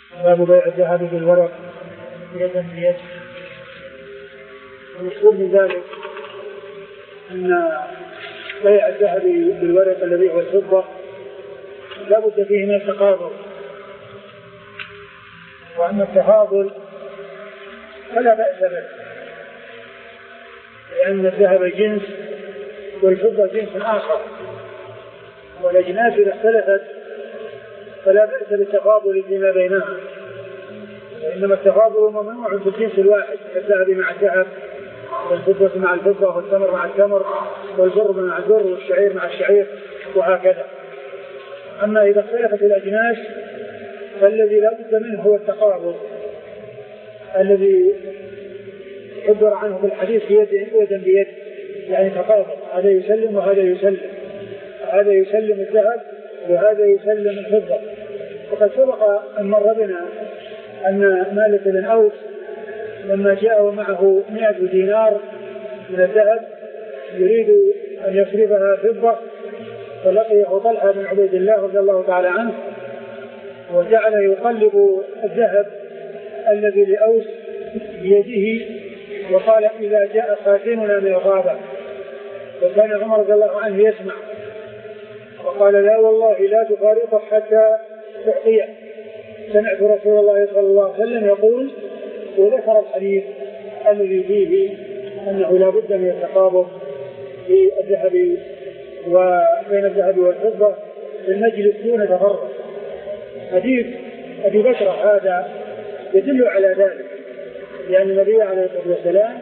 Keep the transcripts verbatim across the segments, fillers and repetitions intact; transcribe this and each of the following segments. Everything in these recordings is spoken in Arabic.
باب بيع الذهب بالورق يدا بيد. المقصود من ذلك أن بيع الذهب بالورق الذي هو الفضة لا بد فيه من التفاضل، وأن التفاضل فلا بأس به، لأن الذهب جنس والفضة جنس آخر، والأجناس إذا اختلفت فلا بأس بالتفاضل فيما بينها، وإنما التفاضل ممنوع في الجنس الواحد، كالذهب مع الذهب والفضة مع الفضة والتمر مع التمر والبر مع البر والشعير مع الشعير وهكذا. أما إذا اختلفت الأجناس فالذي لا بد منه هو التقابض الذي عبر عنه في الحديث يدا بيد، يعني تقابض، هذا يسلم وهذا يسلم، هذا يسلم الذهب وهذا يسلم الفضة. وقد سبق أن مر بنا أن مالك بن أوس لما جاء ومعه مئة دينار من الذهب يريد أن يصرفها فضة، فلقيه طلحة بن عبيد الله رضي الله تعالى عنه وجعل يقلب الذهب الذي لأوس بيده، وقال إذا جاء خازننا من الغابة، وكان عمر رضي الله عنه يسمع، وقال لا والله لا تفارقه حتى تعطيه. سمعت رسول الله صلى الله عليه وسلم يقول، وذكر الحديث الذي فيه أنه لا بد من التقابض في الذهب وبين الذهب والفضة في المجلس دون تفرق. حديث أبي بكر هذا يدل على ذلك، لأن النبي عليه الصلاة والسلام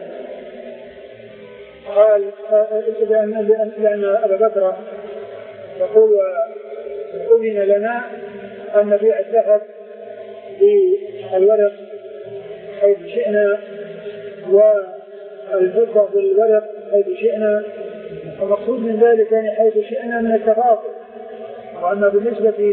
قال لأن أبا بكر يقول أذن لنا أن نبيع الذهب بالورق حيث شئنا والفضة بالورق حيث شئنا، المقصود من ذلك يعني حيث شئنا من التفاضل. وأما بالنسبة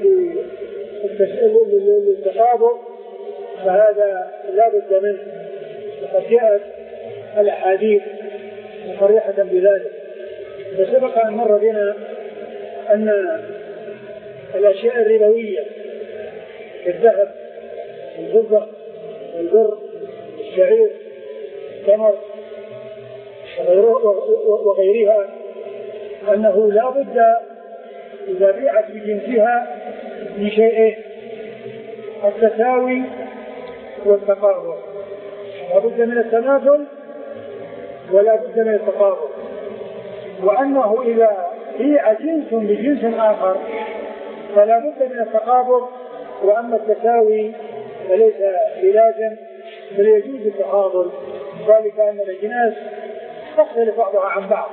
للتفاضل فهذا لا بد منه، وقد جاءت الأحاديث صريحة بذلك. فسبق أن مر بنا أن الأشياء الربوية الذهب الفضة البر الشعير التمر وغيرها أنه لا بد إذا بيعت بجنسها من شيئين، التساوي والتقابل، لا بد من التماثل ولا بد من التقابل. وأنه إذا بيع جنس بجنس آخر فلا بد من التقابل، وأما التساوي فليس بلازم بل يجوز التفاضل، ذلك أن الأجناس تختلف بعضها عن بعض.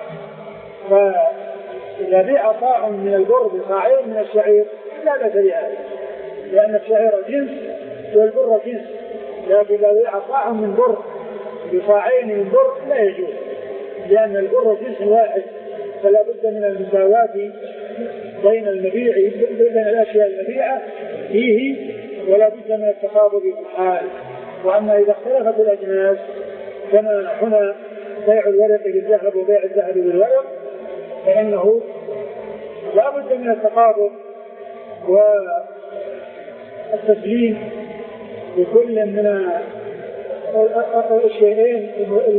فإذا بيع صاع من البر بصاعين من الشعير لا بأس بهذا، لأن الشعير جنس والبر جنس، لكن إذا بيع صاع من بر بصاعين من بر لا يجوز، لأن البر جنس واحد، فلا بد من المساواة بين المبيع بين الأشياء المبيعة فيه، ولا بد من التقابض في الحال. وأما إذا اختلفت الأجناس كما هنا بيع الورق بالذهب وبيع الذهب بالورق فإنه لا بد من التقابض والتسليم بكل من الشيئين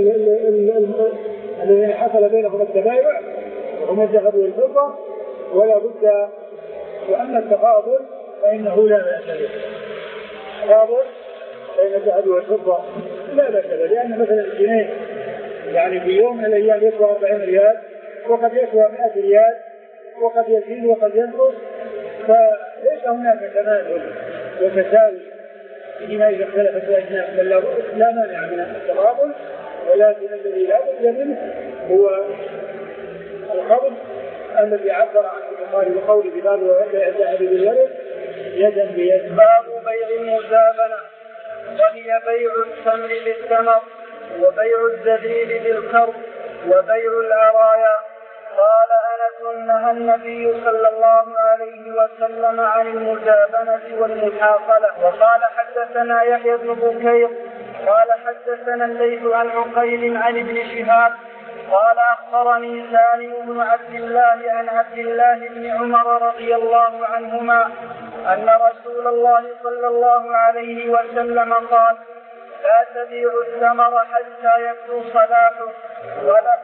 الذين حصل بينهم التبايع وهم الذهب والفضة، ولا بد. وأما التفاضل فإنه لا بأس به، التفاضل بين الذهب والفضة لا بأس به، لأن مثلا الجنيه يعني في يوم من الأيام يسوى أربعين ريال وقد يسوى مئة ريال وقد يزيد وقد ينقص، فليس هناك تماثل وتساوي فيما إذا اختلفت الأجناس، بل لا مانع من التفاضل، ولكن الذي لا بد منه هو القبض الذي عبر عنه البخاري بقوله في باب بيع الذهب بالورق يدا بيد. باب بيع المزابنة، وهي بيع التمر بالتمر وبيع الزبيب بالقرض وبيع العرايا. قال أنس نهى النبي صلى الله عليه وسلم عن المزابنة والمحاصلة. وقال حدثنا يحيى بن بكير قال حدثنا الليث عن عقيل عن ابن شهاب قال أخبرني سالم بن عبد الله عن عبد الله بن عمر رضي الله عنهما أن رسول الله صلى الله عليه وسلم قال: لا تبيعوا الثمر حتى يبدو صلاحه ولا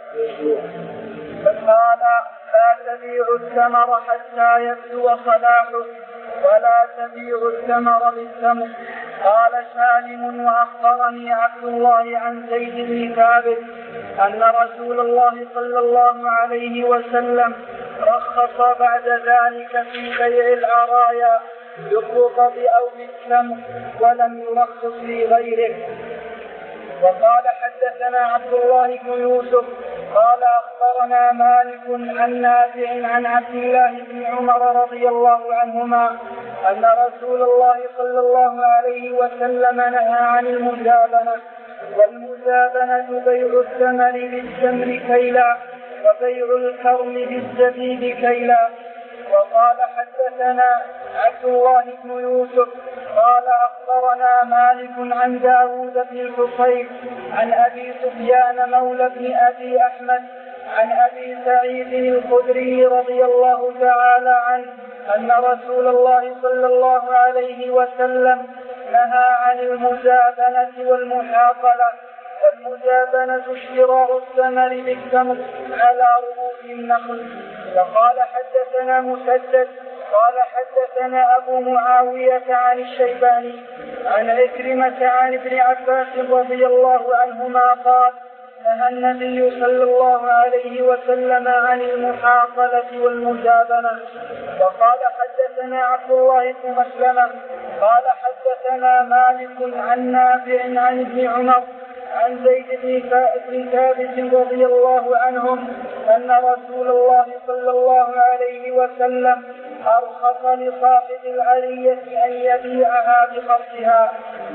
قال لا تبيعوا الثمر حتى يبدو صلاحه ولا تبيعوا الثمر بالثمر. قال سالم: وأخبرني عبد الله عن زيد بن ثابت أن رسول الله صلى الله عليه وسلم رخص بعد ذلك في بيع العرايا بالرطب أو بالتمر ولم يرخص في غيره. وقال حدثنا عبد الله بن يوسف قال أخبرنا مالك عن نافع عن عبد الله بن عمر رضي الله عنهما أن رسول الله صلى الله عليه وسلم نهى عن المزابنة، والمزابنة بيع الثمر بالتمر كيلا وبيع الكرم بالزبيب كيلا. وقال حدثنا عبد الله بن يوسف قال أخبرنا مالك عن داود بن الحصين عن أبي سفيان مولى بن أبي أحمد عن أبي سعيد الخدري رضي الله تعالى عنه أن رسول الله صلى الله عليه وسلم نهى عن المزابنة والمحاقلة. والمزابنة شراء الثمر بالتمر على رؤوس النخل. وقال حدثنا مسدد قال حدثنا أبو معاوية عن الشيباني عن عكرمة عن ابن عباس رضي الله عنهما قال: نهى النبي صلى الله عليه وسلم عن المحاقلة والمزابنة. وقال حدثنا عبد الله بن مسلمة قال حدثنا مالك عن نافع عن ابن عمر عن زيد بن ثابت رضي الله عنهم أن رسول الله صلى الله عليه وسلم أرخص لصاحب العرية أن يبيعها بقرضها.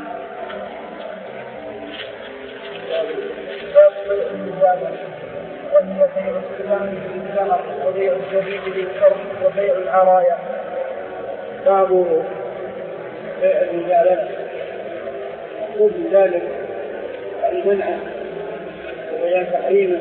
وهي بيع الثمر بالثمر وبيع الزبيب بالكرم وبيع العرايا. باب بيع المزابنة. يقول ذلك المنع وبيان تحريمه.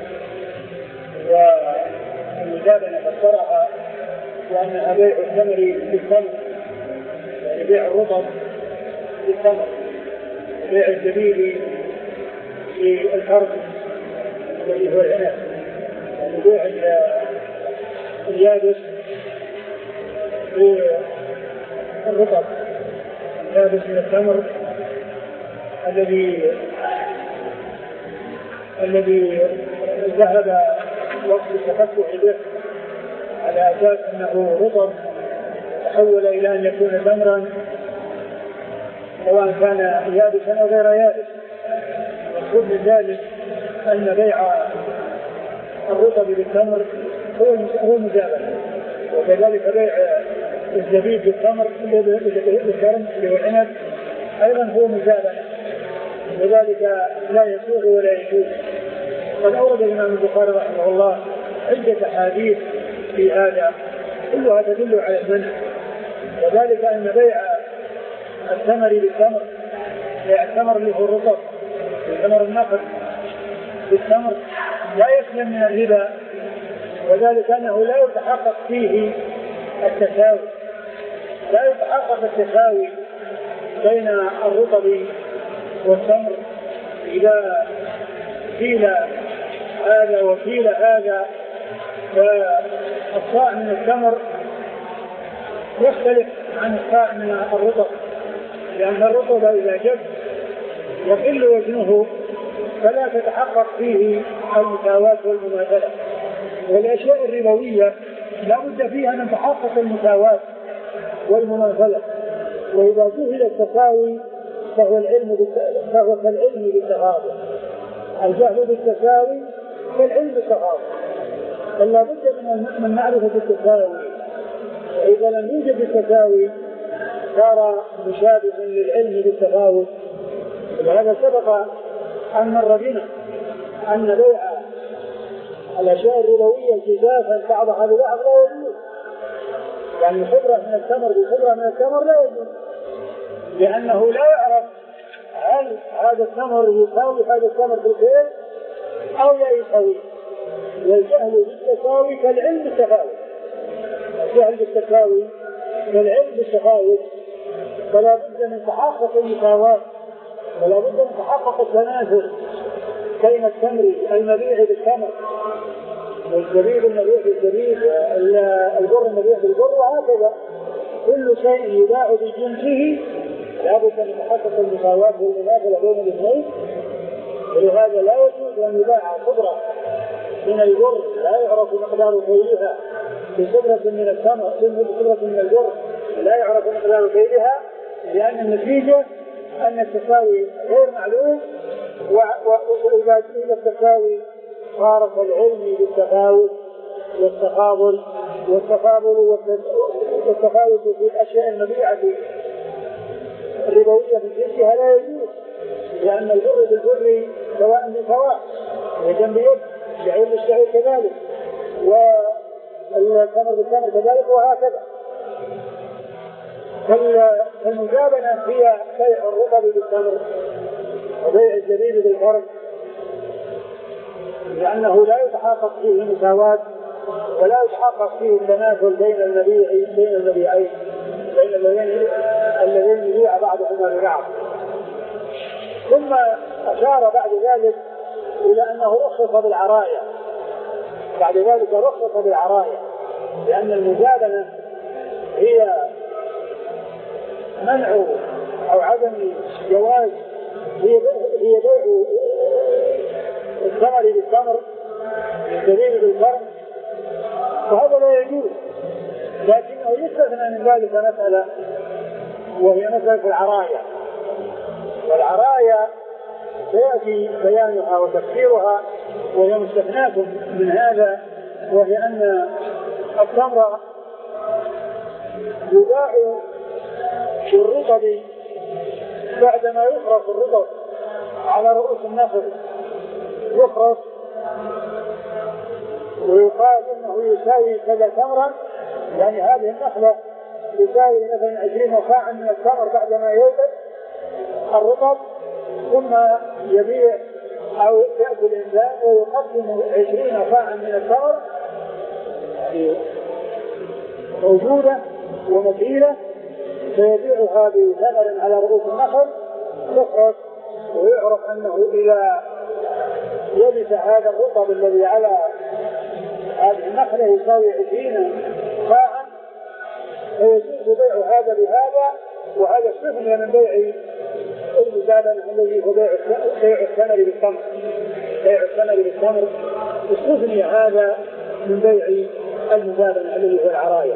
والمزابنة فسرها وأنها بيع الثمر بالثمر، يعني بيع الرطب بالثمر، بيع الزبيب بالكرم الذي هو العنب، يعني بيع اليابس بالرطب، اليابس من التمر الذي الذي ذهب وقت التفتح به على أساس أنه رطب تحول إلى أن يكون تمرا سواء كان يابسا أو غير يابس. والمقصود من ذلك أن بيع الرطب بالتمر هو مزابنة، وكذلك بيع الزبيب بالتمر بالكرم اللي هو العنب أيضا هو مزابنة، لذلك لا يسوغ ولا يجوز. قد أورد الإمام البخاري رحمه الله عدة أحاديث في هذا كلها تدل على المنع، وذلك أن بيع الثمر بالتمر، بيع الثمر اللي هو الرطب بالثمر النقد بالتمر لا يسلم من الربا، وذلك أنه لا يتحقق فيه التساوي، لا يتحقق التساوي بين الرطب والتمر إذا كيل هذا وكيل هذا. فالصاع من التمر يختلف عن الصاع من الرطب، لأن الرطب إذا جف يقل وزنه فلا تتحقق فيه المساواة والمماثلة. والأشياء الربوية لا بد فيها أن تحقق المساواة والمماثلة، وإذا جهل التساوي فهو العلم فهو كالعلم بالتغابر. الجهل بالتساوي كالعلم بالتغابر، فلا بد من معرفة التساوي، وإذا لم يوجد التساوي صار مشابه للعلم بالتفاوت. ولهذا سبق أن مر بنا أن بيع الأشياء الربوية جزافا بعضها ببعض لا يجوز، يعني خبرة من التمر بخبرة من التمر لا يجوز، لأنه لا يعرف هل هذا التمر يساوي هذا التمر بالخير أو لا يساوي. والجهل بالتساوي كالعلم بالتفاوت، الجهل بالتساوي العلم بالتفاوت فلا بد من تحقق المساواة ولا بد من تحقق التنافس بين التمر المبيع بالتمر والزبيب المبيع بالزبيب البر المبيع بالبر وهكذا كل شيء يباع بجنسه لا بد من تحقق المساواة والمنافسة بين الاثنين. ولهذا لا يجوز أن يباع خضرة من البر لا يعرف مقدار كيلها بخضرة من التمر بخضرة من البر لا يعرف مقدار كيلها لأن النتيجة أن التساوي غير معلوم. وإذا قيل التساوي صار كالعلم بالتفاوت والتفاضل والتفاضل والتفاوت في الأشياء المبيعة الربوية في جنسها لا يجوز لأن البر بالبر سواء بسواء يد بيد شعير بالشعير كذلك والتمر بالتمر كذلك وهكذا. فالمجابنة هي بيع الرطب بالتمر وبيع الزبيب بالفرد لأنه لا يتحقق فيه مساواة ولا يتحقق فيه التنافل بين المبيع بين المبيعين بين الذين الذين يبيع بعضهما ببعض. ثم أشار بعد ذلك إلى أنه رخص بالعراية بعد ذلك رخص بالعراية لأن المجابنة هي منع أو عدم جواز هي هي بيع الثمر بالثمر الزبيب بالفرد وهذا لا يجوز لكنه يستثنى من ذلك مسألة وهي مسألة العراية. والعراية سيأتي بيانها وتفسيرها وهي مستثناة من هذا وهي أن التمر يباع بالرطب بعدما يفرط الرطب على رؤوس النخل يفرط ويقال انه يساوي كذا تمرا يعني هذه النخله يساوي مثلا عشرين صاعا من التمر بعدما يوجد الرطب ثم يبيع او ياتي الانسان ويقدم عشرين صاعا من التمر يعني موجوده ومثيله فيبيعها بثمر على رؤوس النخل يفرط ويعرف انه اذا يبس هذا الرطب الذي على هذه النخله يساوي عشرين صاعا فيجوز بيع هذا بهذا وهذا استثني من بيع المجابنة الذي هو بيع الثمر بالتمر بيع الثمر بالتمر استثني هذا من بيع المجابنة الذي هو العراية.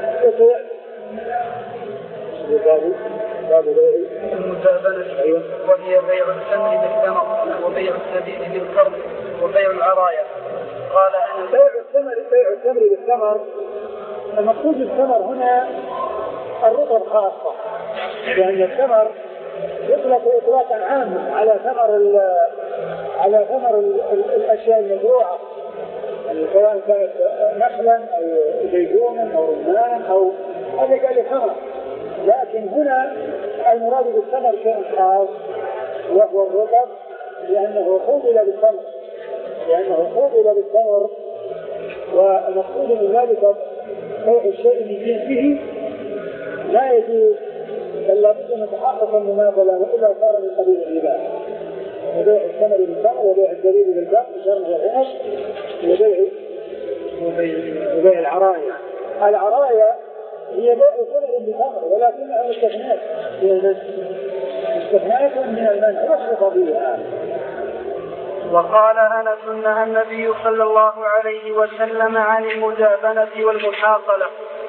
باب بيع المجابنة أيوة. وهي بيع التمر بالتمر وبيع الزبيب بالقرض وبيع العراية. قال أن بيع التمر بيع التمر بالتمر المقصود بالتمر هنا الرطب خاصة لأن التمر يطلق إطلاقا عاما على ثمر على ثمر الأشياء المزروعة يعني سواء كانت نخلا أو زيتونا أو رمان أو هذا قال ثمر. لكن هنا المراد بالثمر شيء خاص وهو الرطب لأنه قوبل بالثمر لأنه قوبل بالثمر والمقصود من ذلك بيع الشيء من جنسه لا يجوز بل لابد ان يتحقق المماثله والا صار من قبيل الربا. وبيع الثمر بالثمر وبيع الزبيب بالبر بشرط العنب وبيع وبيع العراية. العراية هي بيع ثمر بثمر ولكنها مستثنات مستثنات من المنع رخص فيها. وقال أنس نهى النبي صلى الله عليه وسلم عن المجابنة والمحاصلة.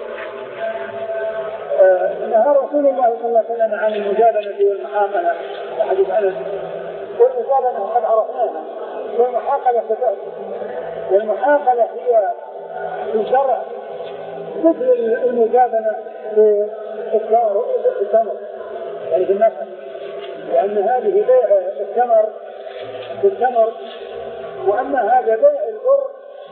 نهى رسول الله صلى الله عليه وسلم عن المجابنة والمحاصلة حديث أنس. والمجابنة قد عرفناها والمحاصلة ستأتي. والمحاصلة هي في الشرع مثل المجابنة في التمر يعني في النخل لأن هذه بيع التمر بالتمر وأما هذا بيع البر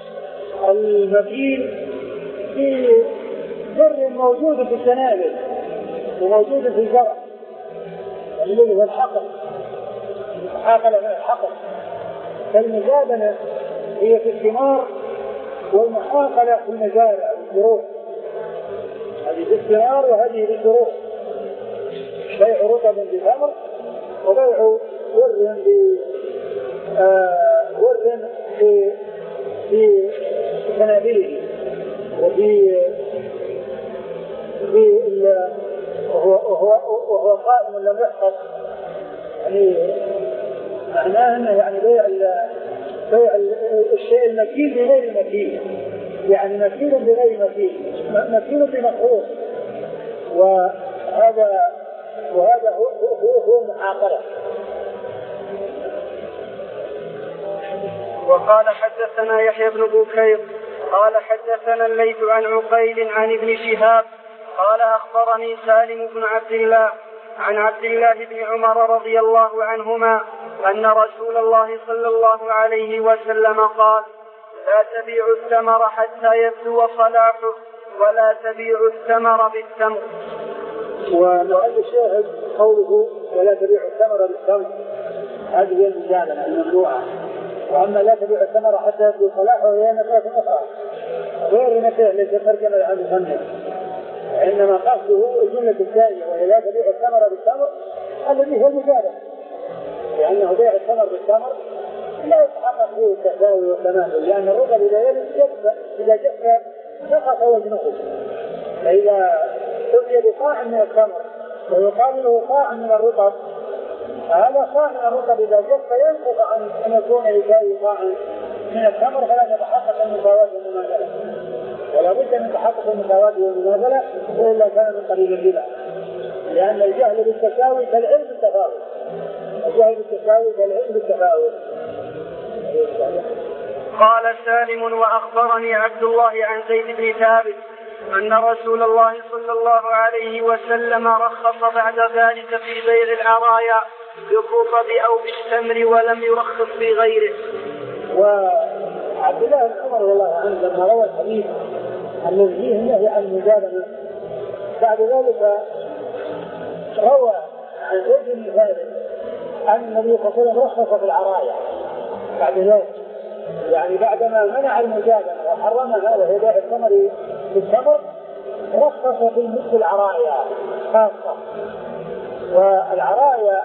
المبين في بر موجود في السنابل وموجود في الزرع الذي هو الحقل المحاقلة من الحقل. فالمجابنة هي في الثمار والمحاقلة في المزارع والزروع هذه باضطرار وهذه بشروط. بيع رطب بتمر وبيع ور ب آه ور في في سنابله وفي في وهو وهو وهو قائم لم يحفظ، يعني معناه انه يعني بيع بيع الشيء المكيل بغير المكيل، يعني مكيل بغير مكيل، مكيل بمخروط، وهذا وهذا هو هو هو المعاقلة. وقال حدثنا يحيى بن بكير قال حدثنا الليث عن عقيل عن ابن شهاب قال أخبرني سالم بن عبد الله عن عبد الله بن عمر رضي الله عنهما أن رسول الله صلى الله عليه وسلم قال: لا تبيعوا الثمر حتى يبدو صلاحه ولا تبيعوا الثمر بالتمر. ومحل الشاهد قوله ولا تبيعوا الثمر بالتمر، هذه هي المجادلة الممنوعة. وأما لا تبيعوا الثمر حتى يبدو صلاحه هي نفاة أخرى غير نفاة ليس ترجم لها المصنف، إنما قصده الجملة الثانية وهي لا تبيعوا الثمر بالتمر الذي هو المجادلة، لأنه بيع الثمر بالتمر لا يتحقق فيه التساوي والتماثل، لأن الرطب إذا يجف إذا جف نقص وزنه. فإذا أتي بصاع من التمر ويقابله صاع من الرطب، هذا صاع من الرطب إذا جف ينقص عن أن يكون يساوي صاع من التمر، فلا يتحقق المساواة والمماثلة، ولا بد من تحقق المساواة والمماثلة وإلا كان من قبيل الربا، لأن الجهل بالتساوي كالعلم بالتفاوت، الجهل بالتساوي كالعلم بالتفاوت. قال سالم: وأخبرني عبد الله عن زيد بن ثابت أن رسول الله صلى الله عليه وسلم رخص بعد ذلك في بيع العرايا بالرطب أو بالتمر ولم يرخص في غيره. وعبد الله بن عمر رضي الله عنه لما روى الحديث الذي فيه النهي عن المجادلة بعد ذلك روى عن زيد بن ثابت أن النبي صلى الله عليه وسلم رخص في العرايا بعد ذلك، يعني بعدما منع المجادلة وحرمها وهي بيع الثمر بالتمر رخص في العرايا خاصة. والعرايا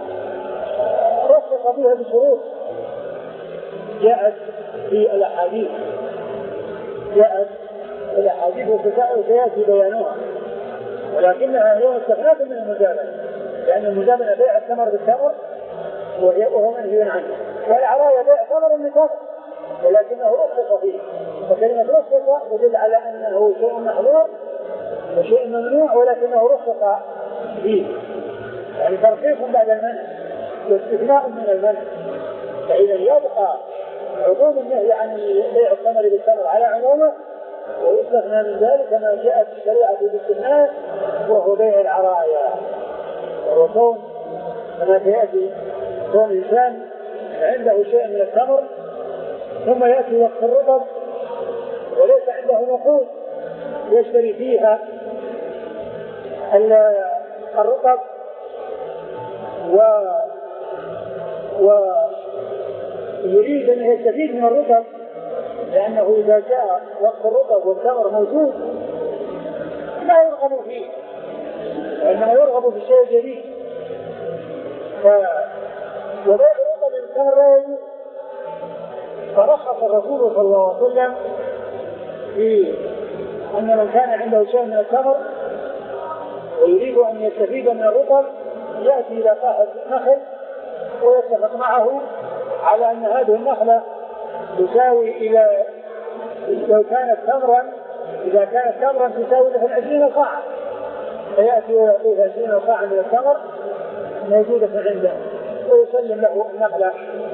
رخص فيها بشروط جاءت في الأحاديث جاءت في الأحاديث وسيأتي بيانها، ولكنها هي مستثناة من المجادلة، لأن المجادلة بيع الثمر بالتمر وهو منهي عنه، والعرايا بيع ثمر بالتمر ولكنه رخص فيه. وكلمة رخص تدل على أنه شيء محظور وشيء ممنوع ولكنه رخص فيه، يعني ترخيص بعد المنع واستثناء من المنع. فإذا يبقى عموم النهي عن بيع الثمر بالتمر على عمومه، ويستثنى من ذلك ما جاءت الشريعة بالاستثناء وهو بيع العرايا. وكون كما سيأتي كون إنسان عنده شيء من التمر ثم يأتي وقت الرطب وليس عنده نقود يشتري فيها الرطب و ويريد أن يستفيد من الرطب، لأنه إذا جاء وقت الرطب والتمر موجود لا يرغب فيه، وإنما يرغب في الشيء الجديد. وبيع الرطب بالتمر لا يجوز، فرخص الرسول صلى الله عليه وسلم في أن من كان عنده شيء من التمر ويريد أن يستفيد من الرطب يأتي إلى صاحب نخل ويتفق معه على أن هذه النخلة تساوي إلى لو كانت تمرا إذا كانت تمرا تساوي له عشرين صاعا، فيأتي ويعطيه عشرين صاعا من التمر موجودة عنده ويسلم له النخلة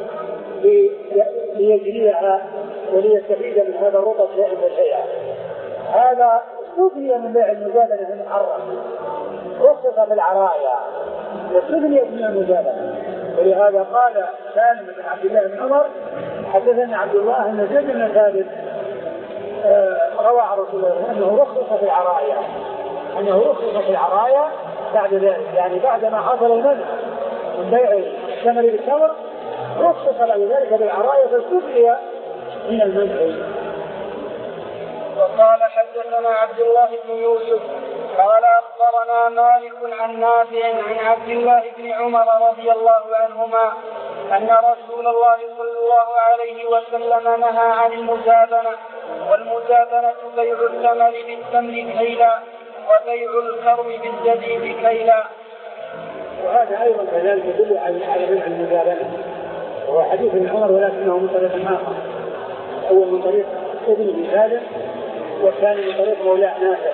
ليجريها وليستفيد من هذا الرطب شيئا فشيئا. هذا استثني من بيع المجادلة المحرم، رخص في العرايا واستثني من المجادلة. ولهذا قال سالم بن عبد الله بن عمر حدثنا عبد الله أن زيد بن ثابت روى عن رسول الله أنه رخص في العرايا أنه رخص في العرايا بعد ذلك، يعني بعدما حصل المنع من بيع الثمر بالتمر رخص له ذلك بالعرايا فاستثني من المنع. وقال حدثنا عبد الله بن يوسف قال أخبرنا مالك عن نافع عن عبد الله بن عمر رضي الله عنهما أن رسول الله صلى الله عليه وسلم نهى عن المزابنة، والمزابنة بيع الثمر بالتمر كيلا وبيع الكرم بالزبيب كيلا. وهذا أيضا كذلك يدل على بيع المزابنة، وهو حديث ابن عمر ولكنه من طريق آخر، أول من طريق ابن هذا والثاني من طريق مولاه نافع.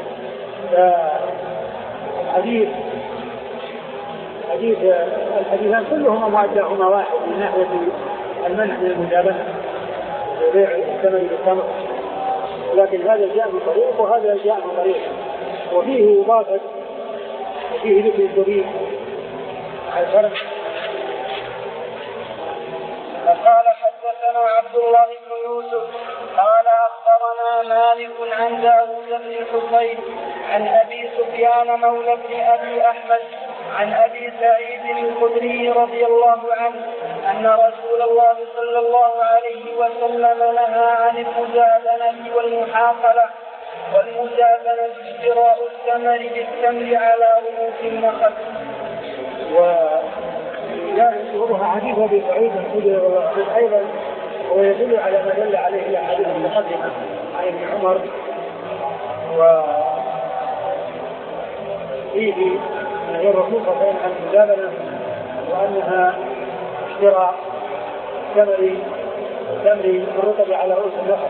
فالحديث حديث الحديثان كلهما مؤداهما واحد من ناحية المنع من المزابنة وبيع الثمن بالتمر، لكن هذا جاء من طريق وهذا جاء من طريق، وفيه إضافة وفيه ذكر الزبيب على الفرق. فقال حدثنا عبد الله بن يوسف قال أخبرنا مالك عن داود بن الحصين عن أبي سفيان مولى بن أبي أحمد عن أبي سعيد الخدري رضي الله عنه أن رسول الله صلى الله عليه وسلم نهى عن المزابنة والمحاقلة. والمزابنة اشتراء الثمر بالتمر على رؤوس النخل. ويذكرها حديث أبي سعيد الخدري أيضا، ويدل على ما دل عليه الأحاديث المتقدمة عن ابن عمر، وفيه غير الرسول صلى الله عليه وسلم عن المزابنة وأنها اشتراء ثمر ثمر الرطب على رؤوس النخل،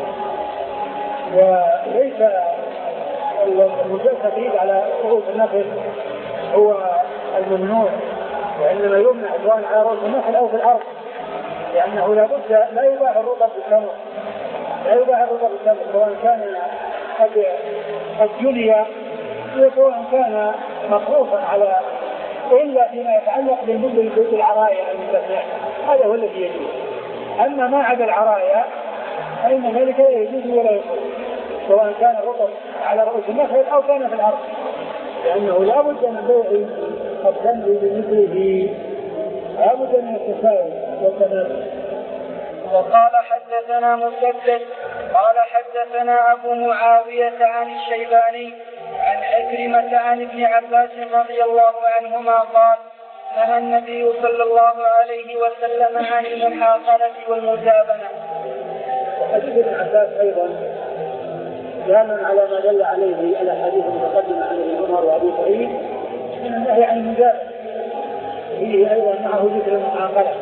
وليس المزابنة على رؤوس النخل هو الممنوع، وإنما يمنع سواء على رؤوس النخل أو في الأرض، لأنه لا بد لا يباع الرطب بالتمر، لا يباع الرطب بالتمر سواء كان قد قد جني وسواء كان مصروفا على، إلا فيما يتعلق بالمدة بالعرايا المستثناء، هذا هو الذي يجوز. أما ما عدا العرايا فإن ذلك لا يجوز ولا يصح، سواء كان الرطب على رؤوس النخل أو كان في الأرض، لأنه لا بد من بيع التمر بمثله، لا بد من التساوي والتناسب. وقال حدثنا مسدد قال حدثنا أبو معاوية عن الشيباني عن عكرمة عن ابن عباس رضي الله عنهما قال نهى النبي صلى الله عليه وسلم عن المحاقلة والمزابنة. وحديث ابن عباس أيضا دالا على ما دل عليه الأحاديث المتقدمة عن ابن عمر وأبي سعيد من النهي عن المزابنة، فيه أيضا معه ذكر المحاقلة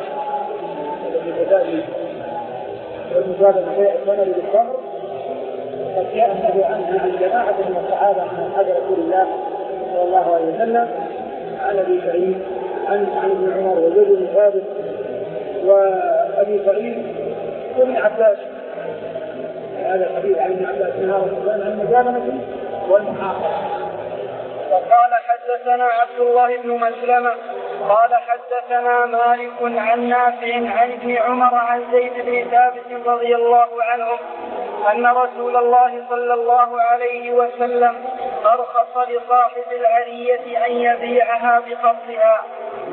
والمزابنة بيع الثمر بالتمر، قد جاء النهي عنها عن جماعة من الصحابة من أصحاب رسول الله صلى الله عليه وسلم، عن أبي سعيد عن عن ابن عمر وزيد بن ثابت وأبي سعيد وابن عباس. هذا الحديث عن ابن عباس نهى عن المزابنة والمحاقلة. وقال حدثنا عبد الله بن مسلمة قال حدثنا مالك عن نافع عن ابن عمر عن زيد بن ثابت رضي الله عنهم أن رسول الله صلى الله عليه وسلم أرخص لصاحب العرية أن يبيعها بقبضها.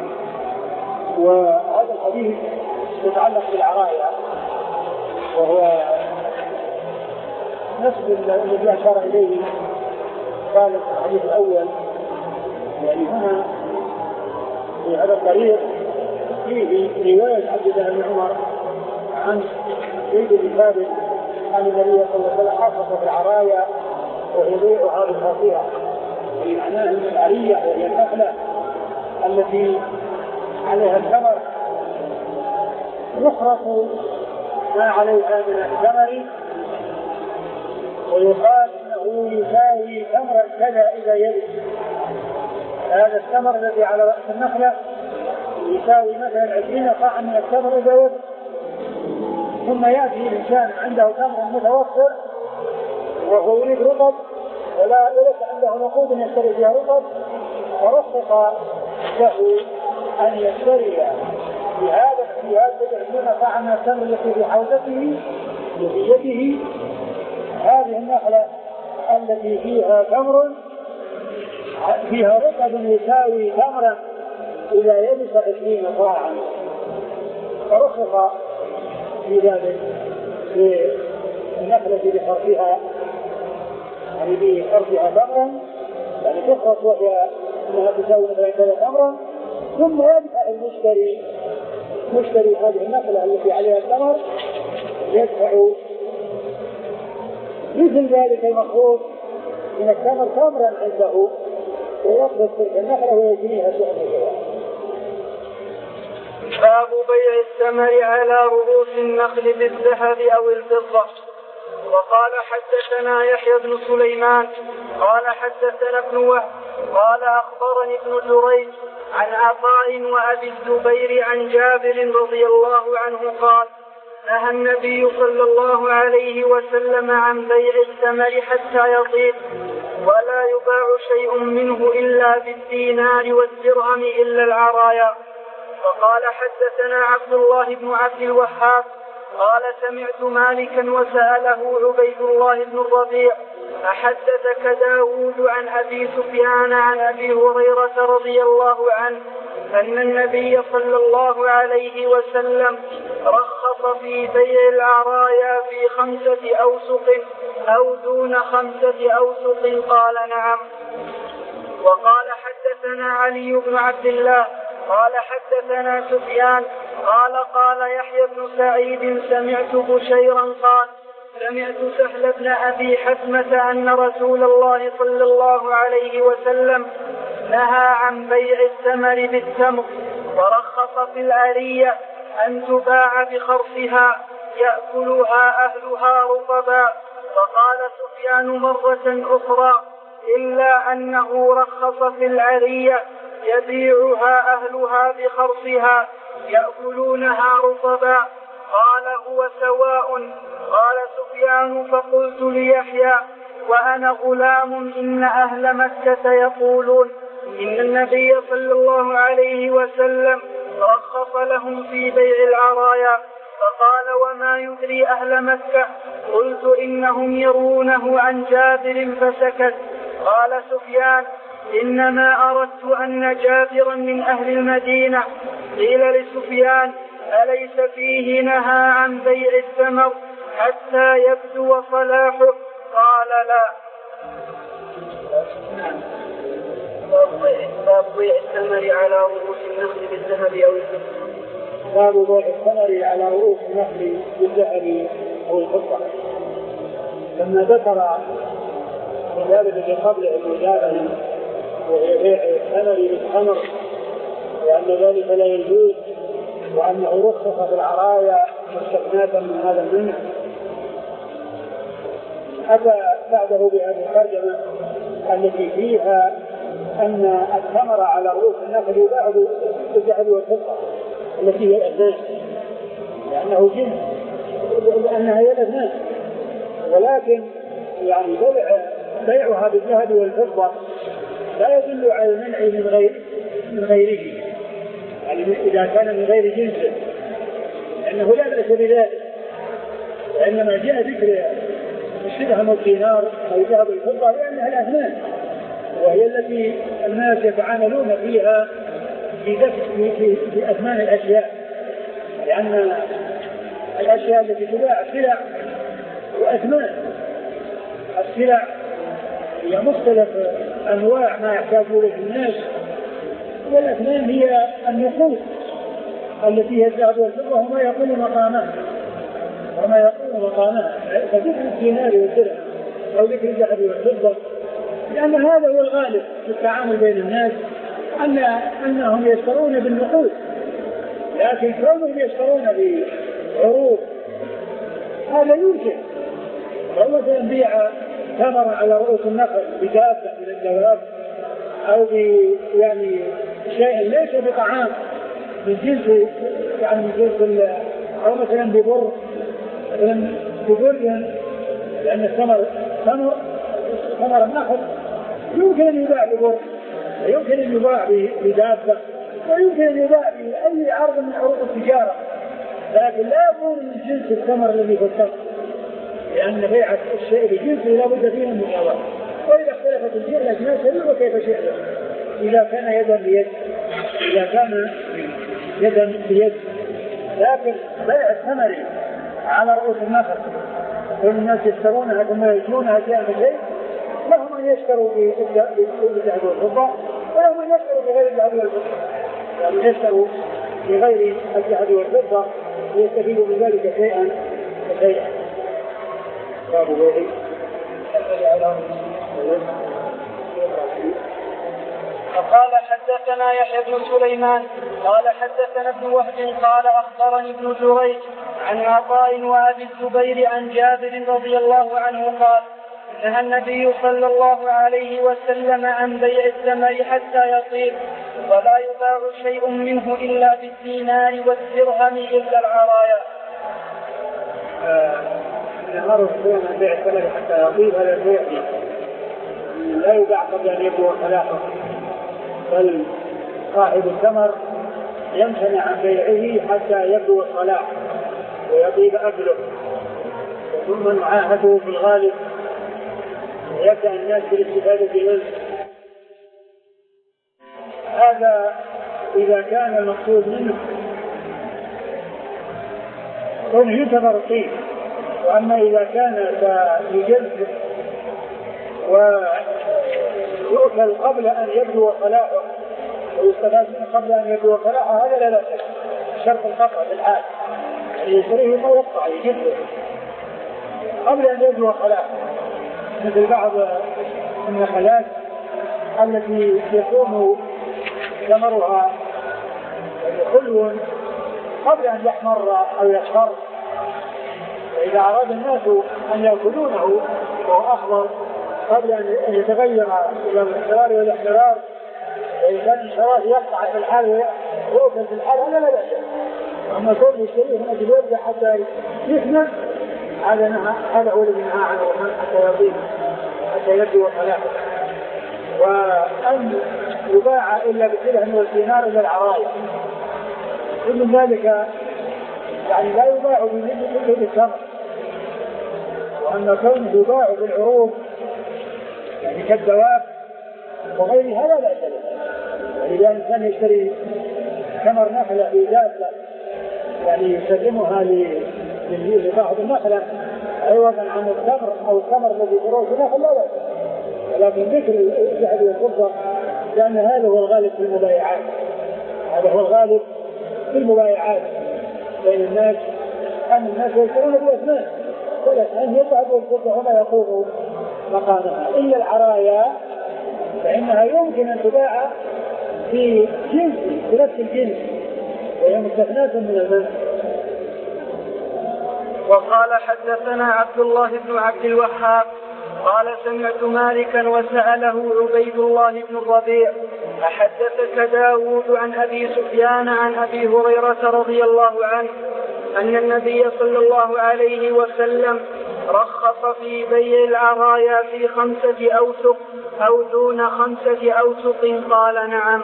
وهذا الحديث يتعلق بالعرايا، وهو نفس الذي أشار إليه قال الحديث الأول، يعني هنا في هذا الطريق فيه رواية عبد الله بن عمر عن زيد بن ثابت عن النبي صلى الله عليه وسلم أرخص في العرايا ويبيعها بالخطيئة، يعني معناه أن العرية وهي النخلة التي عليها الثمر يخرق ما عليها من الثمر، ويقال انه يساوي ثمرا كذا اذا يبس. هذا الثمر الذي على راس النخله يساوي مثلا عشرين صاعا من الثمر اذا يبس، ثم ياتي الانسان عنده ثمر متوفر وهو يريد رطب ولا ليس عنده نقود يشتري فيها رطب، فرخص له ان يشتري بهذا الثياب عشرين صاعا من الثمر التي في حوزته وفي يده هذه النخلة التي فيها تمر فيها رطب يساوي تمرا إذا يبس عشرين صاعا، فرخص في ذلك في النخلة بصرفها يعني بصرفها تمرا يعني تخرص وهي أنها تساوي مثلا كذا تمرا، ثم يدفع المشتري مشتري هذه النخلة التي عليها الثمر يدفع مثل ذلك المخروط من التمر تمرا عنده ويقبض تلك النخلة ويجنيها سعر الجواب. باب بيع الثمر على رؤوس النخل بالذهب أو الفضة. وقال حدثنا يحيى بن سليمان قال حدثنا ابن وهب قال أخبرني ابن جريج عن عطاء وأبي الزبير عن جابر رضي الله عنه قال نهى النبي صلى الله عليه وسلم عن بيع الثمر حتى يطيب ولا يباع شيء منه إلا بالدينار والدرهم إلا العرايا. فقال حدثنا عبد الله بن عبد الوهاب قال سمعت مالكا وسأله عبيد الله بن الربيع أحدثك داود عن أبي سفيان عن أبي هريرة رضي الله عنه أن النبي صلى الله عليه وسلم رخص في بيع العرايا في خمسة أوسق أو دون خمسة أوسق قال نعم. وقال حدثنا علي بن عبد الله قال حدثنا سفيان قال قال يحيى بن سعيد سمعت بشيرا قال سمعت سهل بن أبي حثمة أن رسول الله صلى الله عليه وسلم نهى عن بيع الثمر بالتمر ورخص في العرية أن تباع بخرصها يأكلها أهلها رطبا. فقال سفيان مرة أخرى إلا أنه رخص في العرية يبيعها أهلها بخرصها يأكلونها رطبا. قال هو سواء. قال سفيان فقلت ليحيى وأنا غلام إن أهل مكة يقولون إن النبي صلى الله عليه وسلم رخص لهم في بيع العرايا. فقال وما يدري أهل مكة؟ قلت إنهم يرونه عن جابر فسكت. قال سفيان إنما أردت أن جابرا من أهل المدينة. قيل لسفيان أليس فيه نهى عن بيع الثمر حتى يبدو صلاحه؟ قال لا. باب بيع الثمر على رؤوس النخل بالذهب أو الفضة. باب بيع الثمر على رؤوس النخل بالذهب أو الفضة. لما ذكر الذهب الذي قبله المجابلة وهي بيع الثمر بالثمر وأن ذلك لا يجوز وأنه رخص في العرايا مستثناة من هذا المنع، أتى بعده بهذه الترجمة التي فيها أن الثمر على رؤوس النخل يباع بالذهب والفضة التي هي الأثنان، لأنه جنس لأنها هي الأثنان، ولكن يعني بيع بيعها بالذهب والفضة لا يدل على المنع من غير من غيره، يعني إذا كان من غير جنسه لأنه لا بأس بذلك، وإنما جاء ذكر الشبه والدينار أو ذهب الفضة لأنها الأثمان وهي التي الناس يتعاملون فيها في في في أثمان الأشياء، لأن الأشياء التي تباع سلع وأثمان. السلع هي مختلف أنواع ما يحتاج إليه الناس، والأثمان هي النقود التي هي الذهب والفضة وما يقول مقامها وما يقول مقامها فذكر الدينار والدرهم أو ذكر الذهب والفضة، لأن هذا هو الغالب في التعامل بين الناس أن أنهم يشترون بالنقود، لكن كونهم يشترون بعروض هذا يمكن. فهو سيبيع ثمر على رؤوس النخل بدابة من الدواب أو يعني شيء ليس بطعام من جنس يعني من جنس أو مثلا ببر مثلا ببر، لأن الثمر ثمر ثمر النخل يمكن أن يباع ببر ويمكن أن يباع بدابة ويمكن أن يباع بأي عرض من عروض التجارة، لكن لا يكون من جنس الثمر الذي في الثمر، لأن بيع الشيء بجنسه لا بد فيه من مساواة. وإذا اختلفت الجنس الأجناس يبيع كيف شئت إذا كان يدا بيد إذا كان يدا بيد. لكن بيع الثمر على رؤوس النخل كل الناس يشترونها ثم يشترونها شيئا بشيء لهم أن يشتروا يشتروا بالذهب والفضة ولا من يشتروا بغير الذهب والفضة، يعني يشتروا بغير الذهب والفضة ويستفيدوا من ذلك شيئا شيئا. باب بيع فقال حدثنا يحيى بن سليمان قال حدثنا ابن وهب قال أخبرني ابن جريج عن عطاء وأبي الزبير عن جابر رضي الله عنه قال نهى النبي صلى الله عليه وسلم عن بيع الثمر حتى يطيب ولا يباع شيء منه إلا بالدينار والدرهم إلا العرايا. نهار الصيام عن بيع الثمر حتى يطيب هذا البيع لا يباع قبل أن يبلغ صلاحه، بل صاحب الثمر يمتنع عن بيعه حتى يبلغ الصلاح ويطيب أكله، ثم معاهده في الغالب يبدأ الناس بالاستفادة منه. هذا إذا كان المقصود منه كونه يعتبر الطيب، وأما إذا كان يجلد ويؤكل قبل أن يبدو صلاحه ويستفاد منه قبل أن يبدو صلاحه هذا لا لا شرط القطع بالحال، يعني يشتريه ما يقطع يجلده قبل أن يبدو صلاحه، مثل بعض النخلات التي يكون ثمرها حلو قبل أن يحمر أو يصفر، فإذا أراد الناس أن يأكلونه وهو أخضر قبل أن يتغير إلى الاحمرار والاحمرار وإذا كان الشراث يقطع في الحال ويؤكل في الحال هذا لا بأس، أما كون يشتريه من أجل يرجع حتى يثمر هذا نهى، هذا هو الذي نهى عنه حتى يطيب حتى يبدو صلاحه. وأن يباع إلا بالدرهم والدينار إلى العرايا، كل ذلك يعني لا يباع بمثل الثمر، وأما كونه يباع بالعروض يعني كالدواب وغيرها لا بأس به. يعني إذا الإنسان يشتري ثمر نخلة في دابة يعني يسلمها لبعض النخلة عوضا عن التمر أو التمر الذي في رؤوس النخل لا بأس، ولكن ذكر الذهب والفضة لأن هذا هو الغالب في المبايعات، هذا هو الغالب في المبايعات بين الناس، أن الناس يشترون بالأثمان والأثمان هي الذهب والفضة هنا يقوم مقامها، إلا العرايا فإنها يمكن أن تباع في جنس بنفس الجنس وهي مستثناة من المنع. وقال حدثنا عبد الله بن عبد الوهاب قال سمعت مالكا وسأله عبيد الله بن الربيع أحدثك داود عن أبي سفيان عن أبي هريرة رضي الله عنه أن النبي صلى الله عليه وسلم رخص في بيع العرايا في خمسة أوسق أو دون خمسة أوسق؟ قال نعم.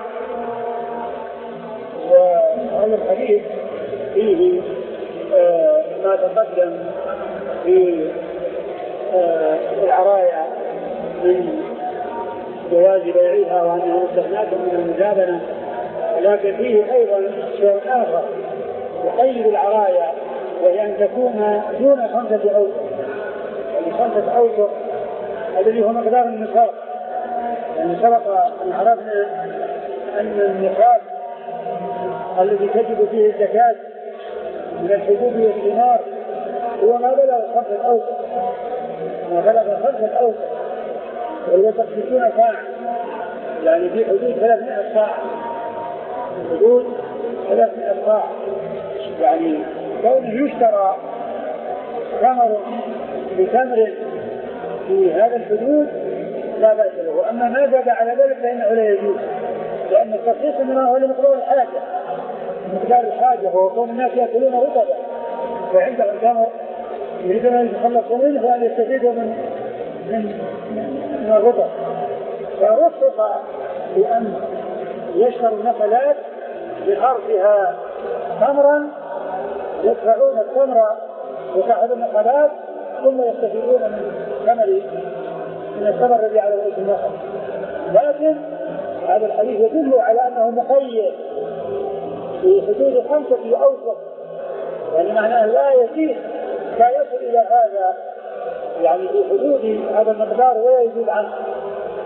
وهذا الحديث فيه آه ما تقدم في آه العرايا من جواز بيعها وأنها مستثناة من المجابنة، لكن فيه أيضا شيء آخر يقيد العرايا وهي أن تكون دون خمسة أوسق، يعني خمسة أوسق الذي هو مقدار النصاب، يعني سبق أن عرفنا أن النصاب الذي تجب فيه الزكاة من الحبوب والثمار هو ما بلغ خمسة أوسق، ما بلغ خمسة أوسق وهو ستون صاع، يعني في حدود ثلاثمائة صاع، حدود ثلاثمائة صاع، يعني كونه يشترى ثمر بتمر في هذا الحدود لا بأس له، أما ما زاد على ذلك فإنه لا يجوز، لأن التخصيص إنما هو لمقدار الحاجة، مقدار الحاجة هو كون الناس يأكلون رطبا وعندهم تمر يريدون أن يتخلصوا منه وأن يستفيدوا من من من الرطب، فرخص بأن يشتروا النخلات بحرفها تمرا يدفعون التمر وتأخذ النخلات ثم يستفيدون من ثمر من الثمر الذي على رؤوس النخل. لكن هذا الحديث يدل على أنه مقيد في حدود خمسة أوسق، يعني معناه لا يزيد لا يصل إلى هذا، يعني في حدود هذا المقدار ولا يزيد عنه،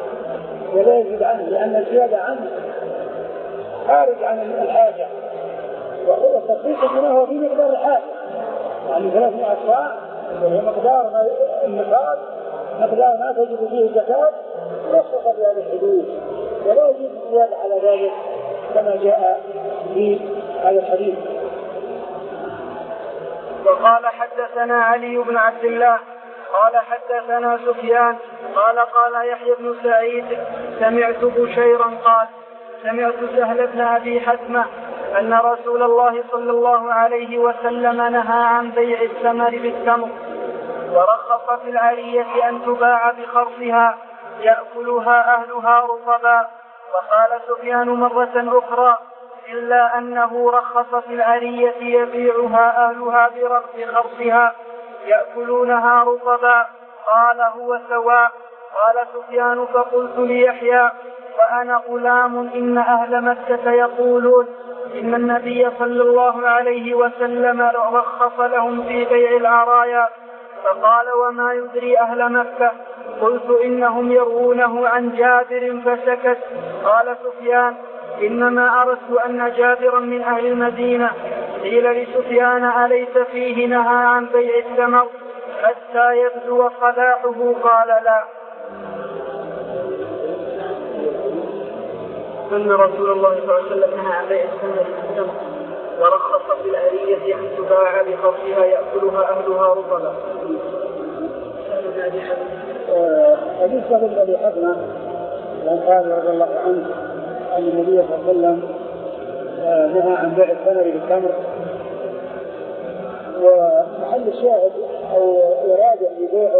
ولا يزيد عنه، لأن الزيادة عنه خارج عن الحاجة، وهو التخصيص منه هو في مقدار الحاجة، يعني ثلاثمائة أصفار وهي مقدار النصاب، مقدار ما تجب فيه الزكاة، رخص بهذه الحدود، ولا يجب الزيادة على ذلك كما جاء في هذا الحديث. وقال حدثنا علي بن عبد الله قال حدثنا سفيان قال قال يحيى بن سعيد سمعت بشيرا قال سمعت سهل بن أبي حتمة أن رسول الله صلى الله عليه وسلم نهى عن بيع الثمر بالتمر، ورخص في العرية أن تباع بخرصها يأكلها أهلها رطبا. وقال سفيان مرة أخرى إلا أنه رخص في العرية يبيعها أهلها بخرصها يأكلونها رطبا. قال هو سواء. قال سفيان فقلت ليحيى وأنا غلام إن أهل مكة يقولون إن النبي صلى الله عليه وسلم رخص لهم في بيع العرايا. فقال وما يدري أهل مكة؟ قلت إنهم يروونه عن جابر فسكت. قال سفيان إنما أردت أن جابرا من أهل المدينة. قيل لسفيان أليس فيه نهى عن بيع الثمر حتى يبدو صلاحه؟ قال لا. أن رسول الله صلى الله عليه وسلم نهى عن بيع الثمر بالتمر، ورخص في العرية أن تباع بخرصها يأكلها أهلها رطبا. حديث سهل بن أبي حتمة عن قال رضي الله عنه أن النبي صلى الله عليه وسلم نهى عن بيع الثمر بالتمر، ومحل الشاهد أو إرادة لبيع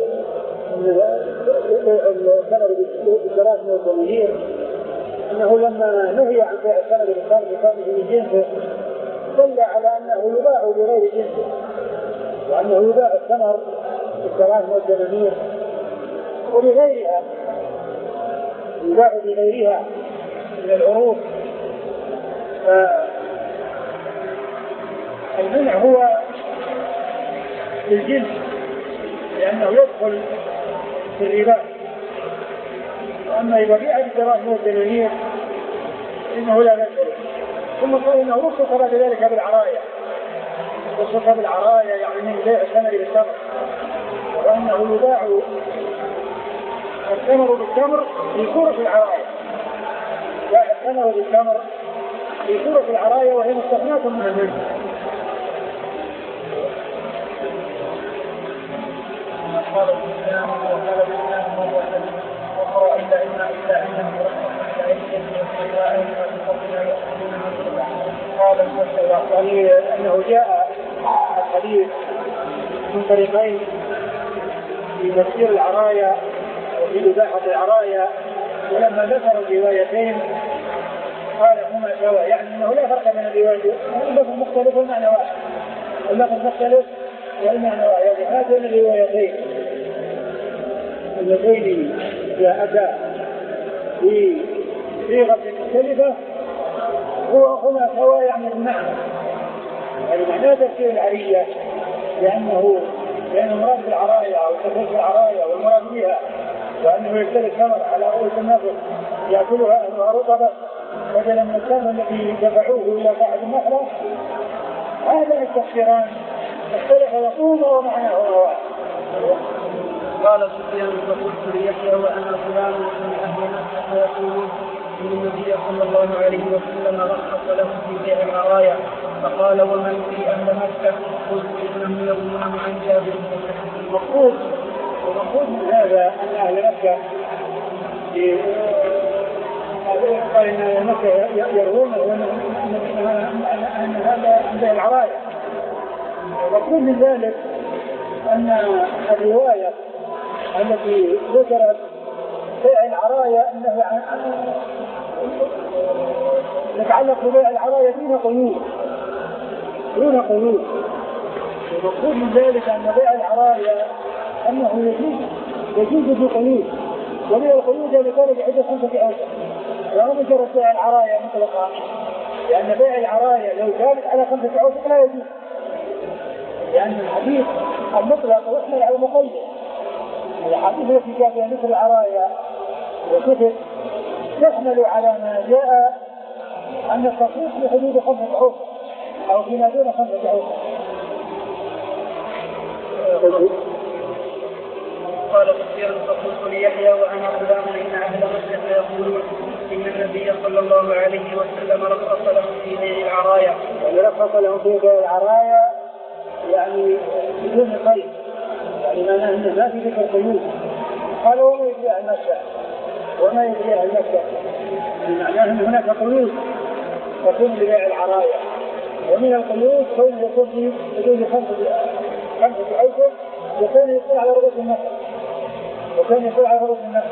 الثمر بالدراهم والجماهير أنه لما نهي عن بيع الثمر بالتمر بكونه من جنسه دل على أنه يباع بغير جنسه، وأنه يباع الثمر بالدراهم والجماهير وبغيرها، يباع بغيرها من العروض. فالمنع هو للجنس لأنه يدخل في الربا، وأما إذا بيع بالدراهم والدنانير إنه لا يدخل. ثم قال إنه رخص بعد ذلك بالعرايا، رخص بالعرايا يعني من بيع الثمر بالتمر، وأنه يباع الثمر بالتمر في صورة العرايا، باع الثمر بالتمر في صورة العرايا وهي مستثناة من المنع. قال الإسلام وقال الإسلام مرة أخرى إلا إما إلا أنه رخص في العرية والسواء وتفضل يأخذونها. قال السواء يعني أنه جاء الحديث من طريقين في تفسير العرايا وفي إباحة العرايا، ولما ذكر الروايتين قال هما سواء، يعني أنه لا فرق بين الروايتين، اللفظ مختلف والمعنى واحد، اللفظ مختلف والمعنى واحد. يعني هاتين الروايتين اللتين جاءتا بصيغة مختلفة هو هما سواء يعني المعنى، يعني معنى تفسير العرية لأنه لأن المراد بالعرايا أو تفسير العرايا والمراد بها وأنه يشتري الثمر على رؤوس النخل يأكلها أهلها رطبا بدلا من الثمر الذي دفعوه إلى صاحب النخلة. هذا التفسيران اختلف لفظه ومعناه واحد. قال سفيان فقلت ليحيى وأنا فلان من أهل مكة يقولون إن النبي صلى الله عليه وسلم رخص له في بيع العرايا. فقال ومن في أهل مكة؟ قلت إنهم يروونه عن جابر بن سعيد. المقصود والمقصود من هذا أن أهل مكة قال إن أهل مكة يروون أن هذا بيع العرايا. المقصود من ذلك أن الرواية التي ذكرت بيع العرايا أنه يتعلق ببيع العرايا دون قيود دون قيود. المقصود من ذلك أن بيع العرايا أنه يجوز يجوز بقيود، وبيع القيود لذلك عدة خمسة أوجه، لا مجرد بيع العرايا مطلقا، لأن بيع العرايا لو ثابت على خمسة أوجه لا يجوز، لأن الحديث المطلق يحمل على المقيد. الحديث التي جاء فيها مثل العرايا وكتب يحمل على ما جاء أن التصريف في حدود خمسة عقود أو فيما دون خمسة عقود. قال سفيان فقلت ليحيى وأنا غلام إن أهل مكة يقولون إن النبي صلى الله عليه وسلم رخص لهم في بيع العرايا. يعني رخص لهم في بيع العرايا يعني بدون قيد، يعني معناه أنه ما في ذكر قيود. قال وما يبيع المكة وما يبيع المكة، معناه أن هناك قيود تكون لبيع العرايا، ومن القيود كون يكون في حدود خمسة خمسة أشهر وكان يكون على رؤوس النخل وكان يكون على رؤوس النخل.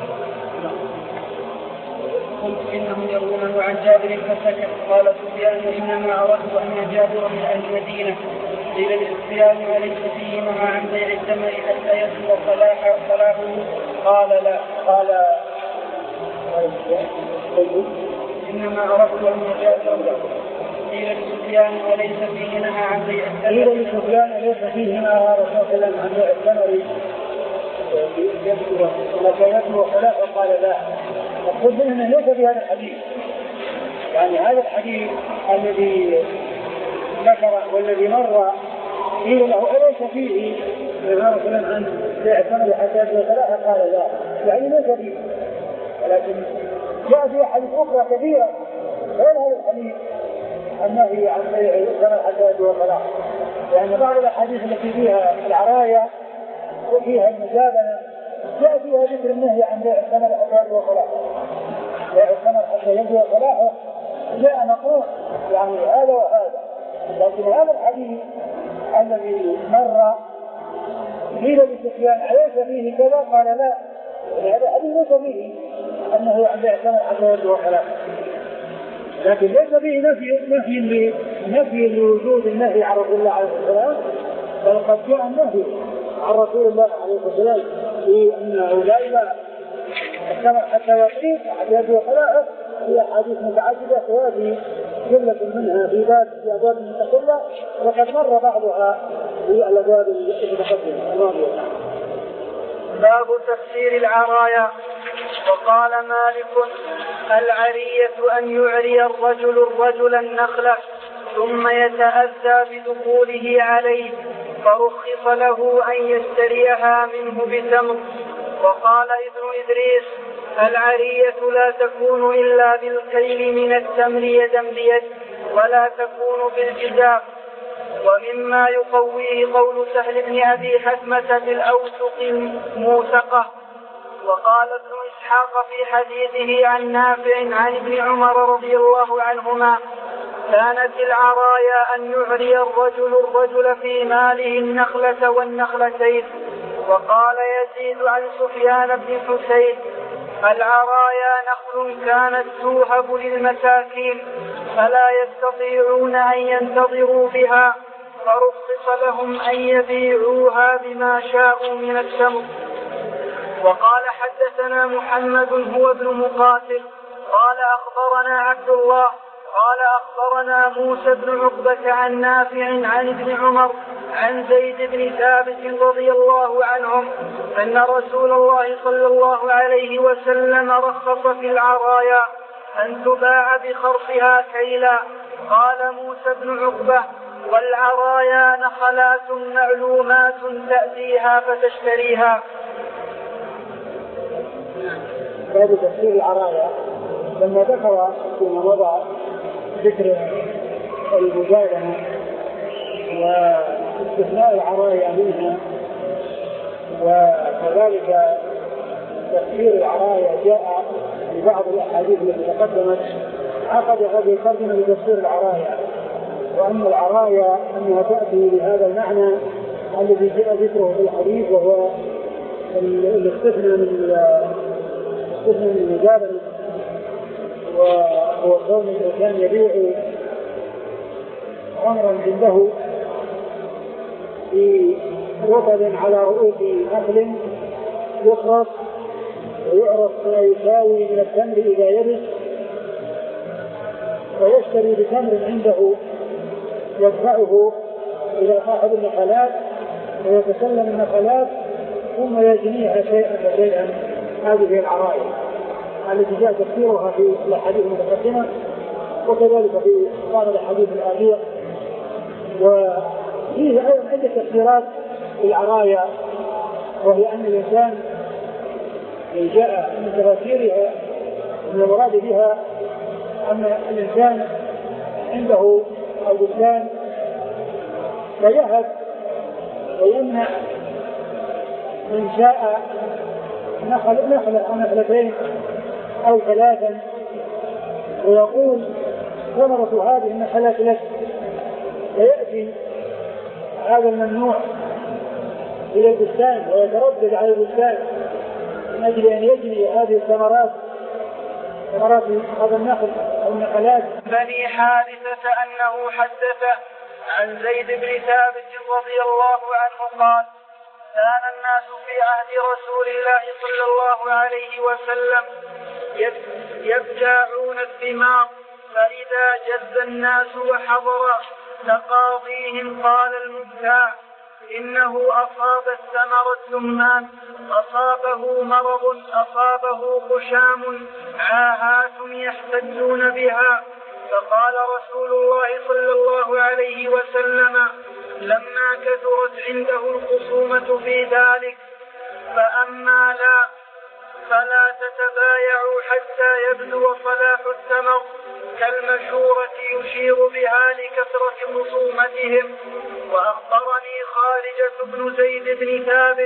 قلت إنهم يروونه عن جابر فسكت. قال سفيان إنما أردت أن جابر من أهل المدينة. قيل لسفيان أليس فيه نهى عن بيع الثمر حتى يسلو صلاحه؟ قال لا. قال إنما أردت أن جابر. قيل لسفيان أليس فيه نهى عن بيع الثمر؟ قيل لسفيان أليس فيه نهى رسول الله عن بيع الثمر ومكانته وخلافه؟ قال لا. أقول منه ليس في هذا الحديث، يعني هذا الحديث الذي ذكر والذي مر قيل له أليس فيه نهى رسول الله عن بيع الثمر حتى يسلو صلاحه؟ قال لا، يعني ليس فيه. ولكن جاء في حديث أخرى كثيرة غير هذا الحديث النهي عن بيع الثمر حتى يسلو صلاحه، لأن بعض الأحاديث التي فيها العرايا وفيها المجابنة جاء فيها ذكر النهي عن بيع الثمر حتى يسلو صلاحه. بيع الثمر حتى يسلو صلاحه جاء نقول يعني هذا وهذا، لكن هذا الحديث الذي مر قيل لسفيان أليس فيه كذا؟ قال لا، هذا الحديث ليس فيه أنه عن بيع الثمر حتى يسلو صلاحه، لكن ليس فيه نفي نفي نفي لوجود النهي عن رسول الله عليه الصلاة والسلام، بل قد جاء النهي عن رسول الله عليه الصلاة والسلام في أنه لا يباع الثمر حتى يطيب حتى يسلو صلاحه في أحاديث متعددة وهذه جملة منها في باب في أبواب مستقلة، وقد مر بعضها في الأبواب المتقدمة الماضية. باب تفسير العرايا. وقال مالك العرية أن يعري الرجل الرجل النخلة ثم يتأذى بدخوله عليه فرخص له أن يشتريها منه بتمر. وقال ابن إدريس العرية لا تكون إلا بالكيل من التمر يدا بيد ولا تكون بالجزاء. ومما يقويه قول سهل بن أبي حثمة بالأوسق الموثقة. وقال ابن إسحاق في حديثه عن نافع عن ابن عمر رضي الله عنهما كانت العرايا أن يعري الرجل الرجل في ماله النخلة والنخلتين. وقال يزيد عن سفيان بن حسين العرايا نخل كانت توهب للمساكين فلا يستطيعون أن ينتظروا بها فرخص لهم أن يبيعوها بما شاءوا من التمر. وقال حدثنا محمد هو ابن مقاتل قال أخبرنا عبد الله قال أخبرنا موسى بن عقبة عن نافع عن ابن عمر عن زيد بن ثابت رضي الله عنهم أن رسول الله صلى الله عليه وسلم رخص في العرايا أن تباع بخرصها كيلا. قال موسى بن عقبة والعرايا نخلات معلومات تأتيها فتشتريها. باب تفسير العرايا لما ذكر فيما وضع ذكر المجادلة واستثناء العرايا منها وكذلك تفسير العرايا جاء في بعض الأحاديث التي تقدمت عقد هذه الترجمة لتفسير العرايا، وأن العرايا أنها تأتي بهذا المعنى الذي جاء ذكره في الحديث وهو الاستثناء من استثناء من المجادلة، وهو كون الإنسان يبيع أمرا عنده في رطب على رؤوس نخل يخرص ويعرف ما يساوي من التمر إذا يبس، ويشتري بتمر عنده يدفعه إلى صاحب النخلات ويتسلم النخلات ثم يجنيها شيئا فشيئا هذه العرائض التي جاء تفسيرها في الأحاديث المتقدمة وكذلك في بعض الأحاديث الآخيرة. وفيه أيضا عدة تفسيرات للعرايا، وهي أن الإنسان جاء من تفاسيرها من المراد بها أن الإنسان عنده البستان فيهب ويمنع من شاء نخل نخلة أو نخلتين أو ثلاثا، ويقول ثمرة هذه النخلات لك، فيأتي هذا الممنوع إلى البستان ويتردد على البستان من أجل أن يجني هذه الثمرات ثمرات هذا النخل أو النخلات. بني حارثة أنه حدث عن زيد بن ثابت رضي الله عنه قال: كان الناس في عهد رسول الله صلى الله عليه وسلم يبتاعون الثمار، فإذا جز الناس وحضر تقاضيهم قال المبتاع: إنه أصاب الثمر الثمان، أصابه مرض، أصابه خشام، عاهات يحتجون بها. فقال رسول الله صلى الله عليه وسلم لما كثرت عنده الخصومة في ذلك: فأما لا فلا تتبايعوا حتى يبدو صلاح الثمر، كالمشورة يشير بها لكثرة خصومتهم. وأخبرني خارجة بن زيد بن ثابت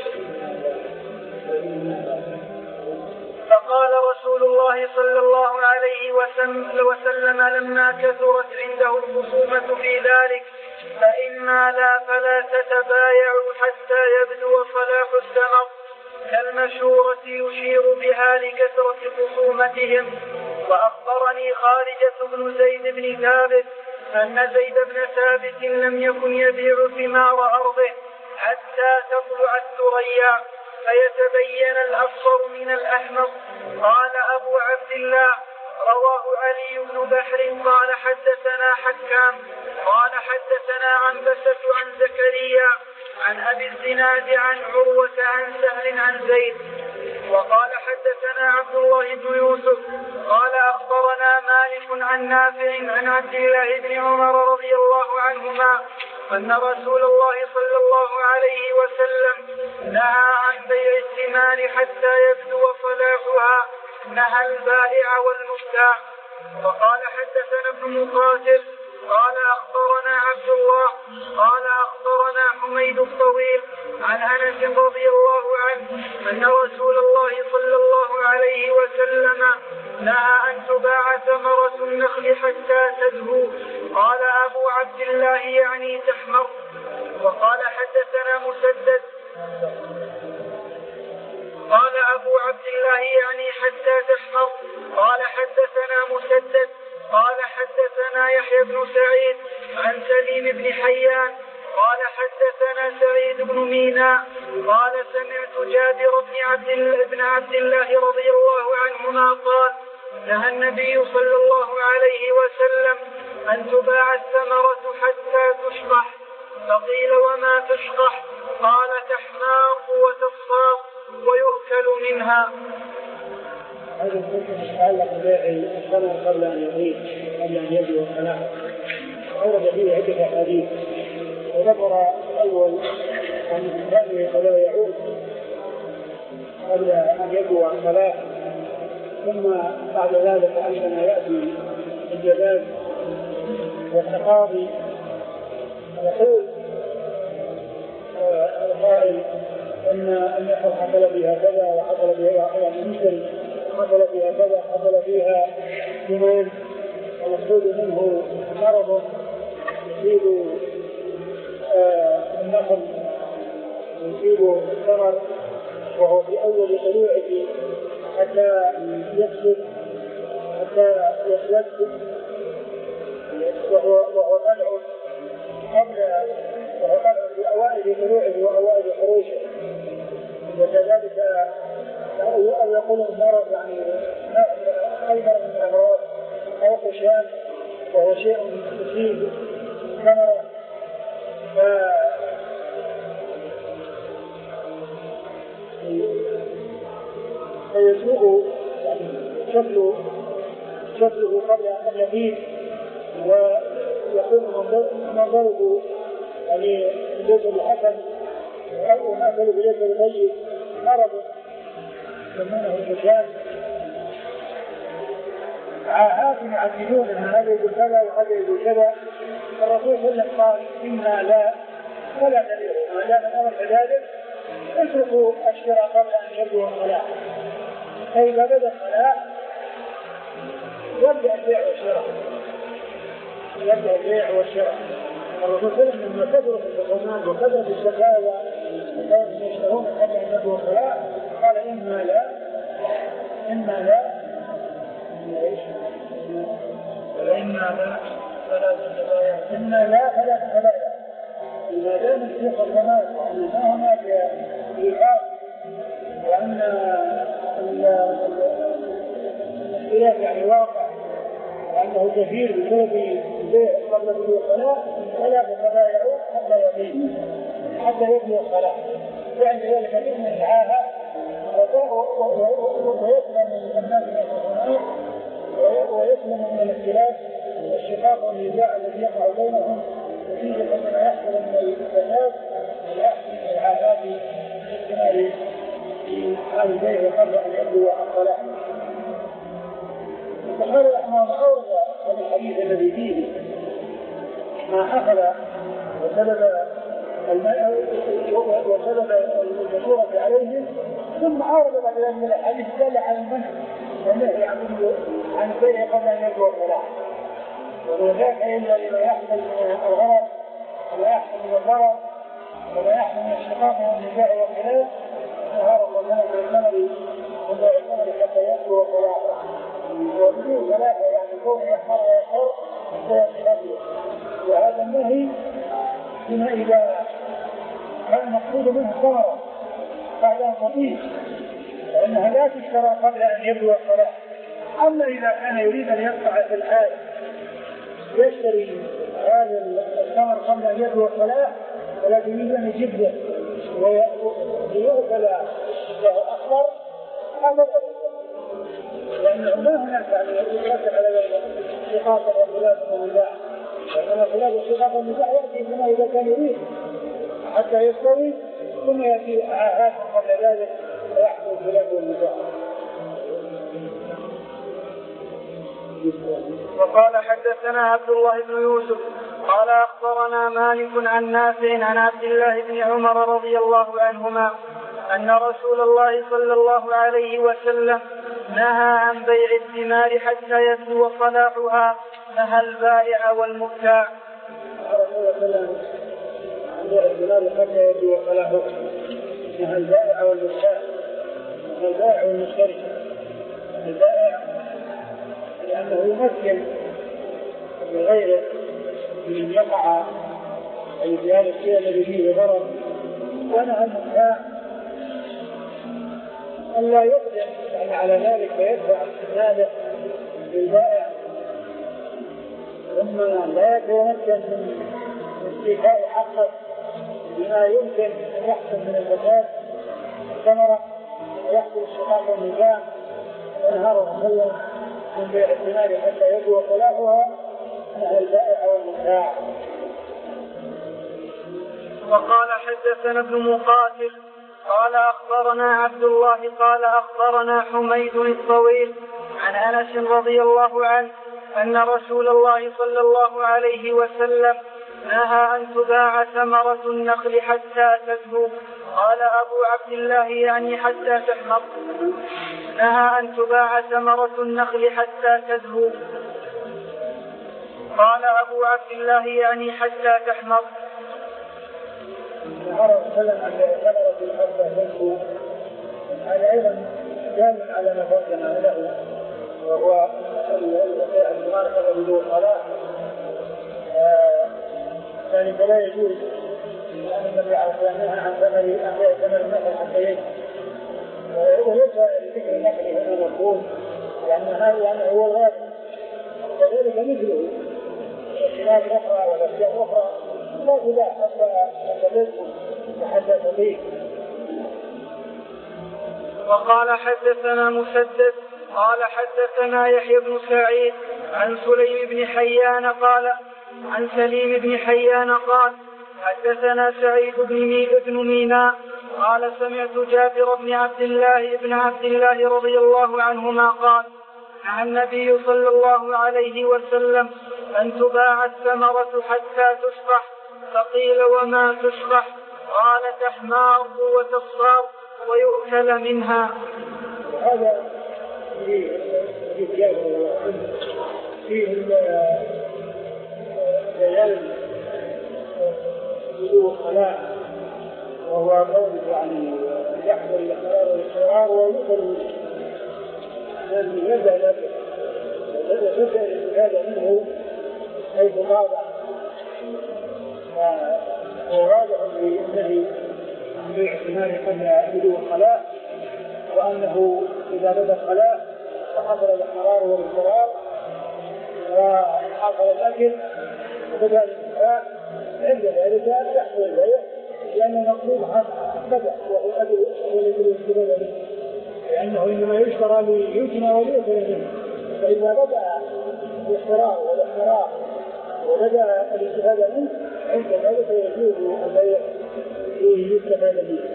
فقال رسول الله صلى الله عليه وسلم لما كثرت عنده الخصومة في ذلك: فإما لا فلا تتبايعوا حتى يبدو صلاح الثمر، كالمشورة يشير بها لكثرة خصومتهم. وأخبرني خارجة بن زيد بن ثابت أن زيد بن ثابت لم يكن يبيع ثمار أرضه حتى تطلع الثريا فيتبين الأصفر من الأحمر. قال أبو عبد الله: رواه علي بن بحر قال حدثنا حكام قال حدثنا عنبسة عن زكريا عن أبي الزناد عن عروة عن سهل عن زيد. وقال حدثنا عبد الله بن يوسف قال أخبرنا مالك عن نافع عن عبد الله بن عمر رضي الله عنهما أن رسول الله صلى الله عليه وسلم نهى عن بيع الثمار حتى يبدو صلاحها، نهى البائع والمبتاع. وقال حدثنا ابن مقاتل قال أخبرنا عبد الله قال أخبرنا حميد الطويل عن أنس رضي الله عنه أن رسول الله صلى الله عليه وسلم نهى أن تباع ثمرة النخل حتى تزهو. قال أبو عبد الله يعني تحمر. وقال حدثنا مسدد قال أبو عبد الله يعني حتى تحمر. قال حدثنا مسدد قال حدثنا يحيى بن سعيد عن سليم بن حيان قال حدثنا سعيد بن مينا قال سمعت جابر بن عبد الله بن عبد الله رضي الله عنهما قال: نهى النبي صلى الله عليه وسلم أن تباع الثمرة حتى تشقح. فقيل: وما تشقح؟ قال: تحماق وتصفاق ويؤكل منها. هذا الحكم يتعلق ببيع الثمر قبل أن يغيب قبل أن يبدو الصلاح، ورد فيه عدة أحاديث. وذكر الأول أن رأيه فلا يعود قبل أن يبدو الصلاح، ثم بعد ذلك عندما يأتي الجواز والتقاضي يقول القائل أن النخل حصل بها كذا وحصل بها مثل حصل فيها كذا حصل فيها ثمان، والمقصود منه مرض يصيب النخل يصيب الثمر وهو في أول طلوعه حتى يسلك حتى يسلك وهو وهو طلع قبل وهو طلع في أوائل طلوعه وأوائل خروجه. وكذلك أو يقول المرض يعني أيضا من الأمراض أو خشام وهو شيء يصيب ثمرة. ف يسوء يعني شكله شكله قبل أن يبيت، ويكون منظره يعني ليس بحسن، أو منظره ليس بطيب، مرض يسمونه الحجام. عاهات يعدلون أن هذا يقول كذا وهذا يقول كذا. الرسول صلى الله عليه وسلم قال إنا لا ولا دليل ما دام الأمر كذلك اتركوا الشراء قبل أن يبدو الصلاة، فإذا بدأ الصلاة يبدأ البيع والشراء، يبدأ البيع والشراء. الرسول صلى الله عليه وسلم لما كثرت الحكومات وكثرت الشكاوى وكانوا يشترون قبل أن يبدو الصلاة قال إما لا إما لا وإما لا فلا تتبايع، إما لا فلا تتبايع. إذا دام الشيخ الزمان ما هناك إيحاء وأن الاختلاف يعني واقع وأنه كثير بسبب البيع قبل بدء الصلاة، فلا تتبايعوا حتى يبين حتى يبدو الصلاة. يعني ذلك بإذن العاهة ويسلم من الناس من ويسلم من الاختلاف والشقاق والنزاع الذي يقع بينهم نتيجة ما يحصل من الفساد ويحصل من العادات الاجتماعية في حال البيع قبل أن يبدو الصلاة. وقال الرحمن أورد هذا الحديث الذي فيه ما حصل وسبب وسبب المشورة عليهم، ثم أورد بعد ذلك من الحديث دل على المنع والنهي عن البيع قبل أن يبدو الصلاة. وذاك إلا لما يحصل من الغرض وما يحصل من الضرر وما يحصل من الشقاق والنزاع والخلاف نهار الله بالثمر وبيع الثمر حتى يبدو الصلاة. وبدون صلاة يعني كونه يحمر ويحر ويتغير. وهذا النهي بما إذا كان المقصود منه ثمرة بعد أن تطيب فإنها لا تشترى قبل أن يبدو الصلاة. أما إذا كان يريد أن يقطع في الحال يشتري هذا الثمر قبل أن يبدو الصلاة ولكن يريد أن يجده ويؤكل له أخضر هذا لأنه ما هناك يترتب على شقاق والخلاف والنزاع، لأن الخلاف والشقاق والنزاع يأتي كما إذا كان يريد حتى يستوي ثم يأتي عاهات قبل ذلك ويحصل الخلاف والنزاع. وقال حدثنا عبد الله بن يوسف قال أخبرنا مالك عن نافع عن عبد الله بن عمر رضي الله عنهما أن رسول الله صلى الله عليه وسلم نهى عن بيع الثمار حتى يبدو صلاحها، نهى البائع والمبتاع. بيع الثمار حتى يبدو صلاحها، نهى البائع والمبتاع. البائع والمشتري، البائع لأنه يمكن لغيره من يقع أي في هذا الشيء الذي فيه ضرر، ونهى المبتاع ألا يقدم يعني على ذلك فيدفع ماله للبائع ثم لا يتمكن من استيفاء حقه بما يمكن أن يحصل من الفساد الثمرة ويحصل الشقاق والنزاع. ونهاره الله من بيع الثمار حتى يبدو صلاحها، نهى البائع والمبتاع. وقال حدثنا ابن مقاتل قال أخبرنا عبد الله قال أخبرنا حميد الطويل عن أنس رضي الله عنه أن رسول الله صلى الله عليه وسلم نهى أن تباع ثمرة النخل حتى تزهو. قال أبو عبد الله يعني حتى تحمر. نهى أن تباع ثمرة النخل حتى تزهو. قال أبو عبد الله يعني حتى تحمر. عرف سلم عن ثمرة حتى تزهو، هذا أيضا دال على ما فوقنا له وهو الثمار قبل بدون صلاة. ذلك لا يجوز لأن النبي عليه الصلاة والسلام نهى عن ثمر النخل حتى يزهو، وليس ذكر النخل هنا مفهوم لأن هذا هو الغالب، وذلك مثله الثمار الأخرى والأشياء الأخرى لا تباع حتى تزهو وحتى تطيب. وقال حدثنا مسدد قال حدثنا يحيى بن سعيد عن سليم بن حيان قال عن سليم بن حيان قال حدثنا سعيد بن ميناء قال سمعت جابر بن عبد الله بن عبد الله رضي الله عنهما قال نهى النبي صلى الله عليه وسلم أن تباع الثمرة حتى تشرح، فقيل وما تشرح؟ قال تحمار وتصفار ويؤكل منها. هذا في في بيان وجوه الصلاة، وهو قول يعني يحضر الإقرار والإقرار ويؤكل من يبدأ يبدأ الاستفادة منه حيث واضح وواضح للنهي عن بيع الثمار قبل بدو الصلاة، وأنه إذا بدا الصلاة فحصل الإقرار والإقرار وحصل الأكل وبدأ الإنسان عند ذلك يحصل البيع، لأن المقصود بدأ وهو الأكل والاستفادة منه، لأنه إنما يشترى ليجنى وليأكل منه. فإذا بدأ الاقرار والإقرار وبدأ الاستفادة منه عند ذلك يجوز البيع فيه يستفاد منه.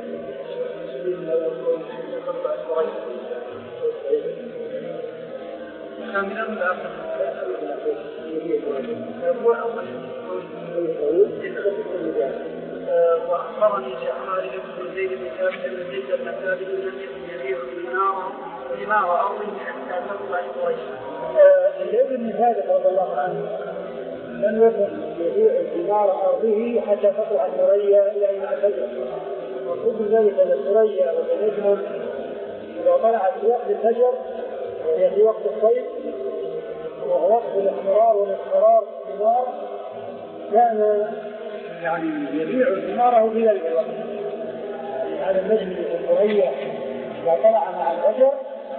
وأخبرني خالد بن زيد بن ثابت بن زيد بن ثابت لم يكن يبيع ثمار أرضه حتى تطلع قريش. زيد بن ثابت رضي الله عنه لم يكن يبيع ثمار أرضه حتى تطلع الثريا إلى أن الفجر، وكل ذلك أن الثريا والنجم إذا طلعت في وقت الفجر وهي في وقت الصيف وهو وقت الاحمرار والاصفرار في النار، كان يعني يبيع ثماره في ذلك الوقت. هذا النجم الثريا إذا طلع مع الفجر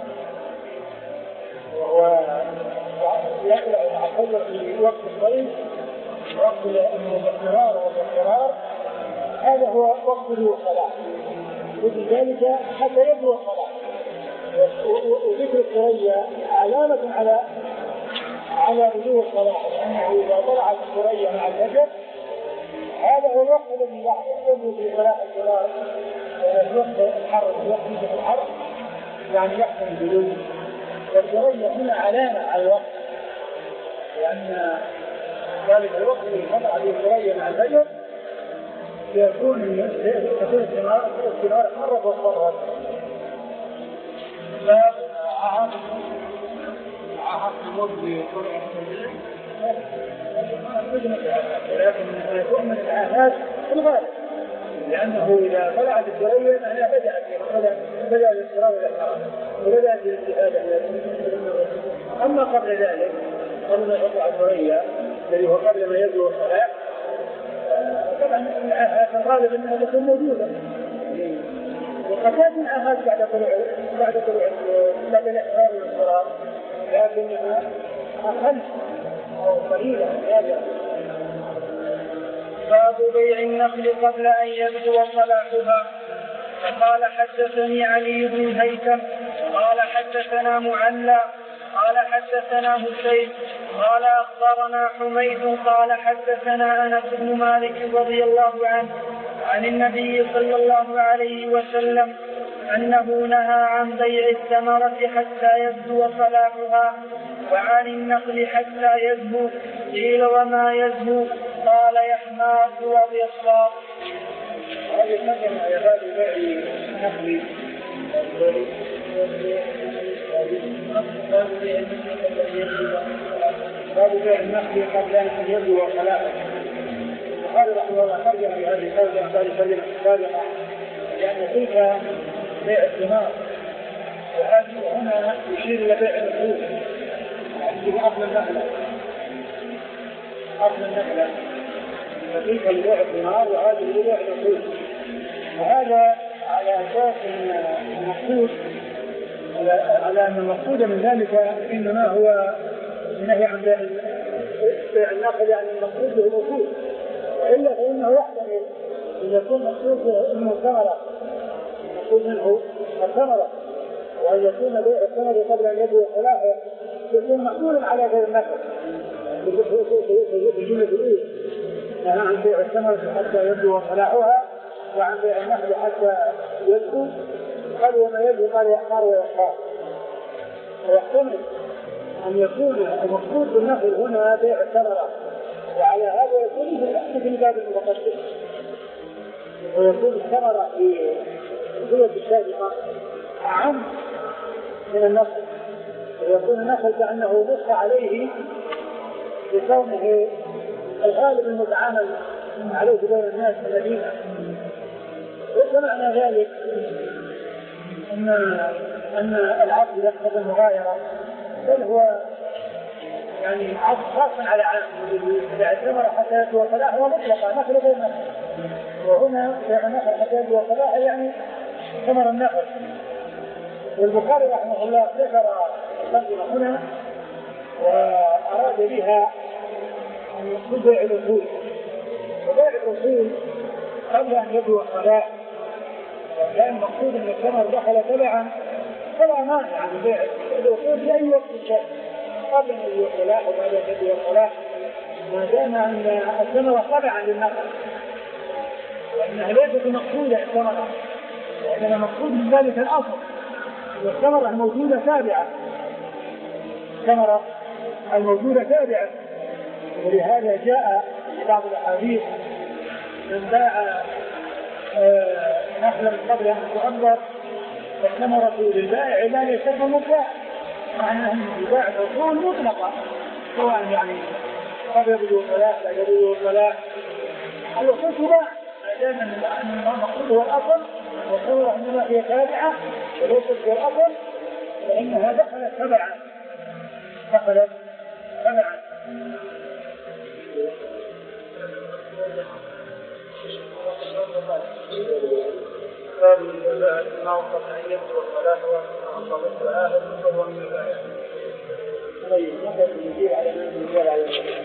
وهو يطلع مع الفجر في وقت الصيف وقت الاحمرار والاصفرار، هذا هو وقت بدو الصلاة، وفي ذلك حتى يبدو الصلاة. وذكر الثريا علامة على على بدو الصلاة، لأنه إذا طلعت الثريا مع الفجر هذا هو الوقت الذي يبدو في صلاة الظهر، وقت الحر وقت الحر يعني يحصل البدو. والثريا هنا علامة على الوقت، لأن ذلك الوقت الذي طلع به الثريا مع الفجر يكون تكون الثمار الثمار مرة واصفرت. باب عهد عهد الموت بطلع الفجر، ولكن يكون من العاهات في الغالب، لأنه إذا طلعت الثريا معناها بدأت بدأ الاضطراب والإحرام وبدأت الاستفادة. أما قبل ذلك قبل ما يطلع الثريا الذي هو قبل ما يبدو الصلاة، طبعا العاهات الغالب أنها تكون موجودة، وقد تكون عاهات بعد طلوع بعد طلوع بعد الإحرام والاضطراب، لكنها أقل أو قليلة نادرة. باب بيع النخل قبل أن يبدو صلاحها. فقال حدثني علي بن الهيثم قال حدثنا معلى قال حدثنا حسين قال أخبرنا حميد قال حدثنا أنس بن مالك رضي الله عنه عن النبي صلى الله عليه وسلم أنه نهى عن بيع الثمرة حتى يبدو صلاحها وعن النخل حتى يزهو. قيل وما يزهو؟ قال يحماس ويصفار. هذه المسألة يا باب بيع النخل باب بيع النخل قبل أن يبدو صلاحها. وقال رحمه الله خرج في هذه القولة قال كلمة سابقة، لأن تلك بيع الثمار، وهذه هنا يشير إلى بيع النخول، يعني أصل النخلة أصل النخلة فتلك لبيع الثمار وهذه لبيع النخول. وهذا على أساس أن المقصود على أن المقصود من ذلك إنما هو النهي عن بيع النخل، يعني المقصود به الوصول، وإلا فإنه يحتمل أن يكون مقصود إنه ثمرة المقصود منه الثمرة، وأن يكون بيع الثمر قبل أن يبدو صلاحه يكون محمولا على غير النفع. في الجملة الأولى نهى عن بيع الثمر حتى يبدو صلاحها وعن بيع النخل حتى يبدو، قال وما يبدو قال يحمر ويحمر. ويحتمل أن يكون المقصود بالنخل هنا بيع الثمرة، وعلى هذا يكون في الباب المتقدم، ويكون الثمرة في الجملة السابقة أعم من النخل، ويكون النخل كأنه نص عليه بكونه الغالب المتعامل عليه بين الناس في المدينة. وسمعنا ذلك أن أن العقد يقتضي المغايرة، بل هو يعني عقد خاص على عام الثمرة حتى يبدو صلاحها مطلقة نخل غير نخل، وهنا النخل حتى يبدو صلاحها يعني ثمر النخل. والبخاري رحمه الله ذكر الترجمة هنا وأراد بها المقصود بيع الأصول، وبيع الأصول قبل أن يبدو الصلاح، وكان المقصود أن الثمر دخل تبعا فلا مانع عن بيع الأصول في أي وقت شاء قبل أن يبدو الصلاح وبعد أن يبدو الصلاح، ما دام أن الثمرة تبعا للنخل، وأنها ليست مقصودة الثمرة، وإنما مقصود من ذلك الأصل، والثمرة الموجودة تابعة، الثمرة الموجودة تابعة. ولهذا جاء في بعض الأحاديث من باع نخلا قبل أن تؤمر فالثمرة للبائع لا يسمى مباع، معناه أن الباع الأصول مطلقة سواء يعني قبل يبدو الصلاح لا يبدو الصلاح، الأصول تباع ما دام أن المقصود هو الأصل، والثمرة إنما هي تابعة وليست هي الأصل، فإنها دخلت تبعا دخلت تبعا. ما وصف أن يبدو الصلاح وأنصبت الآخر فهو من الآية. طيب نحن نجيب على من نجيب على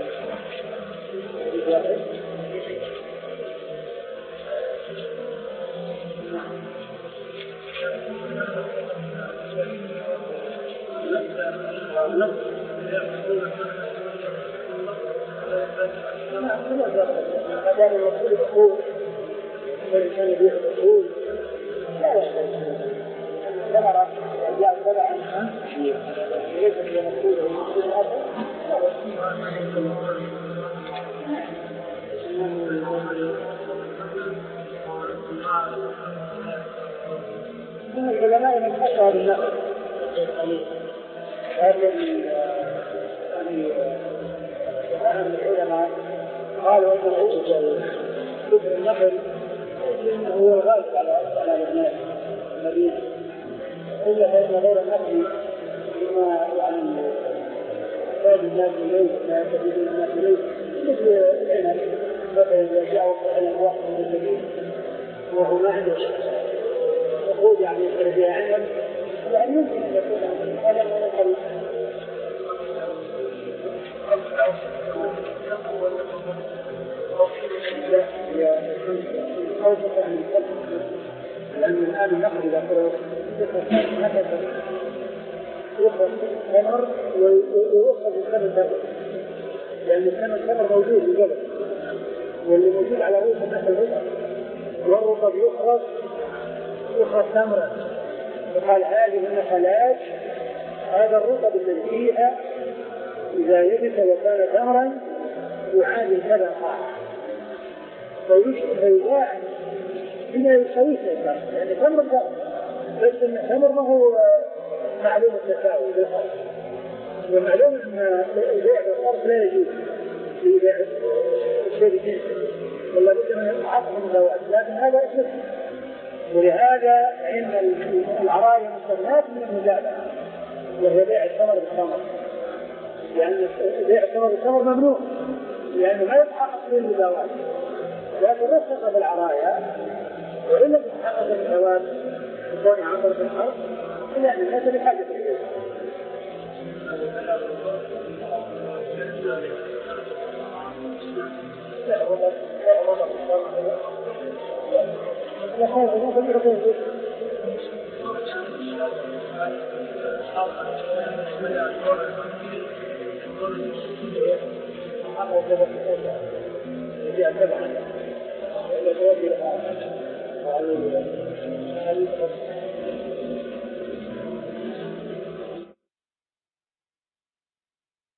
ما دام المقصود الأصول والإنسان يبيع الأصول لا يحتاج ثمرة جاء تبعا ليس هي مقصود المقصود الأصل من العلماء من أشهر النقل هذا يعني العلماء قالوا انه كفر النخل هو الغالب على على الناس المدينه، الا فان غير النخل بما يعني يحتاج الناس اليه ما يستفيد الناس اليه مثل العنب مثلا اذا جاءوا العنب واحد من الجديد وهو ما عنده يقول يعني يشتري فيها عنب يعني يمكن ان يكون هذا من النخل. لأن الآن النقل إذا قرر يخرج ثمر ويخرج الثمر ذاته، لأن الثمر ثمر موجود في الجبل واللي موجود على رؤوس النخل الرطب، والرطب يخرج يخرج ثمرا، وقال هذه النخلات هذا الرطب الذي فيها إذا يبس وكان ثمرا يعادل هذا القاع فيباع بما يساويه الإنسان، يعني ثمر ثمر، بس إن الثمر ما هو معلوم التساوي بالخرج، والمعلوم أن البيع بالخرج لا يجوز في بيع الشيء بجنسه، ولا بد من عقد المساواة، لكن هذا اسمه. ولهذا فإن العرايا مستثنات من المجابهة وهي بيع الثمر بالثمر، لأن بيع الثمر بالثمر ممنوع لأنه ما يتحقق فيه المساواة، لكن رخص في العرايا وإلا تتحقق المساواة بكون عمر في الأرض إلا أن الناس بحاجة إليه. لا والله لا والله لا خير لا خير هذا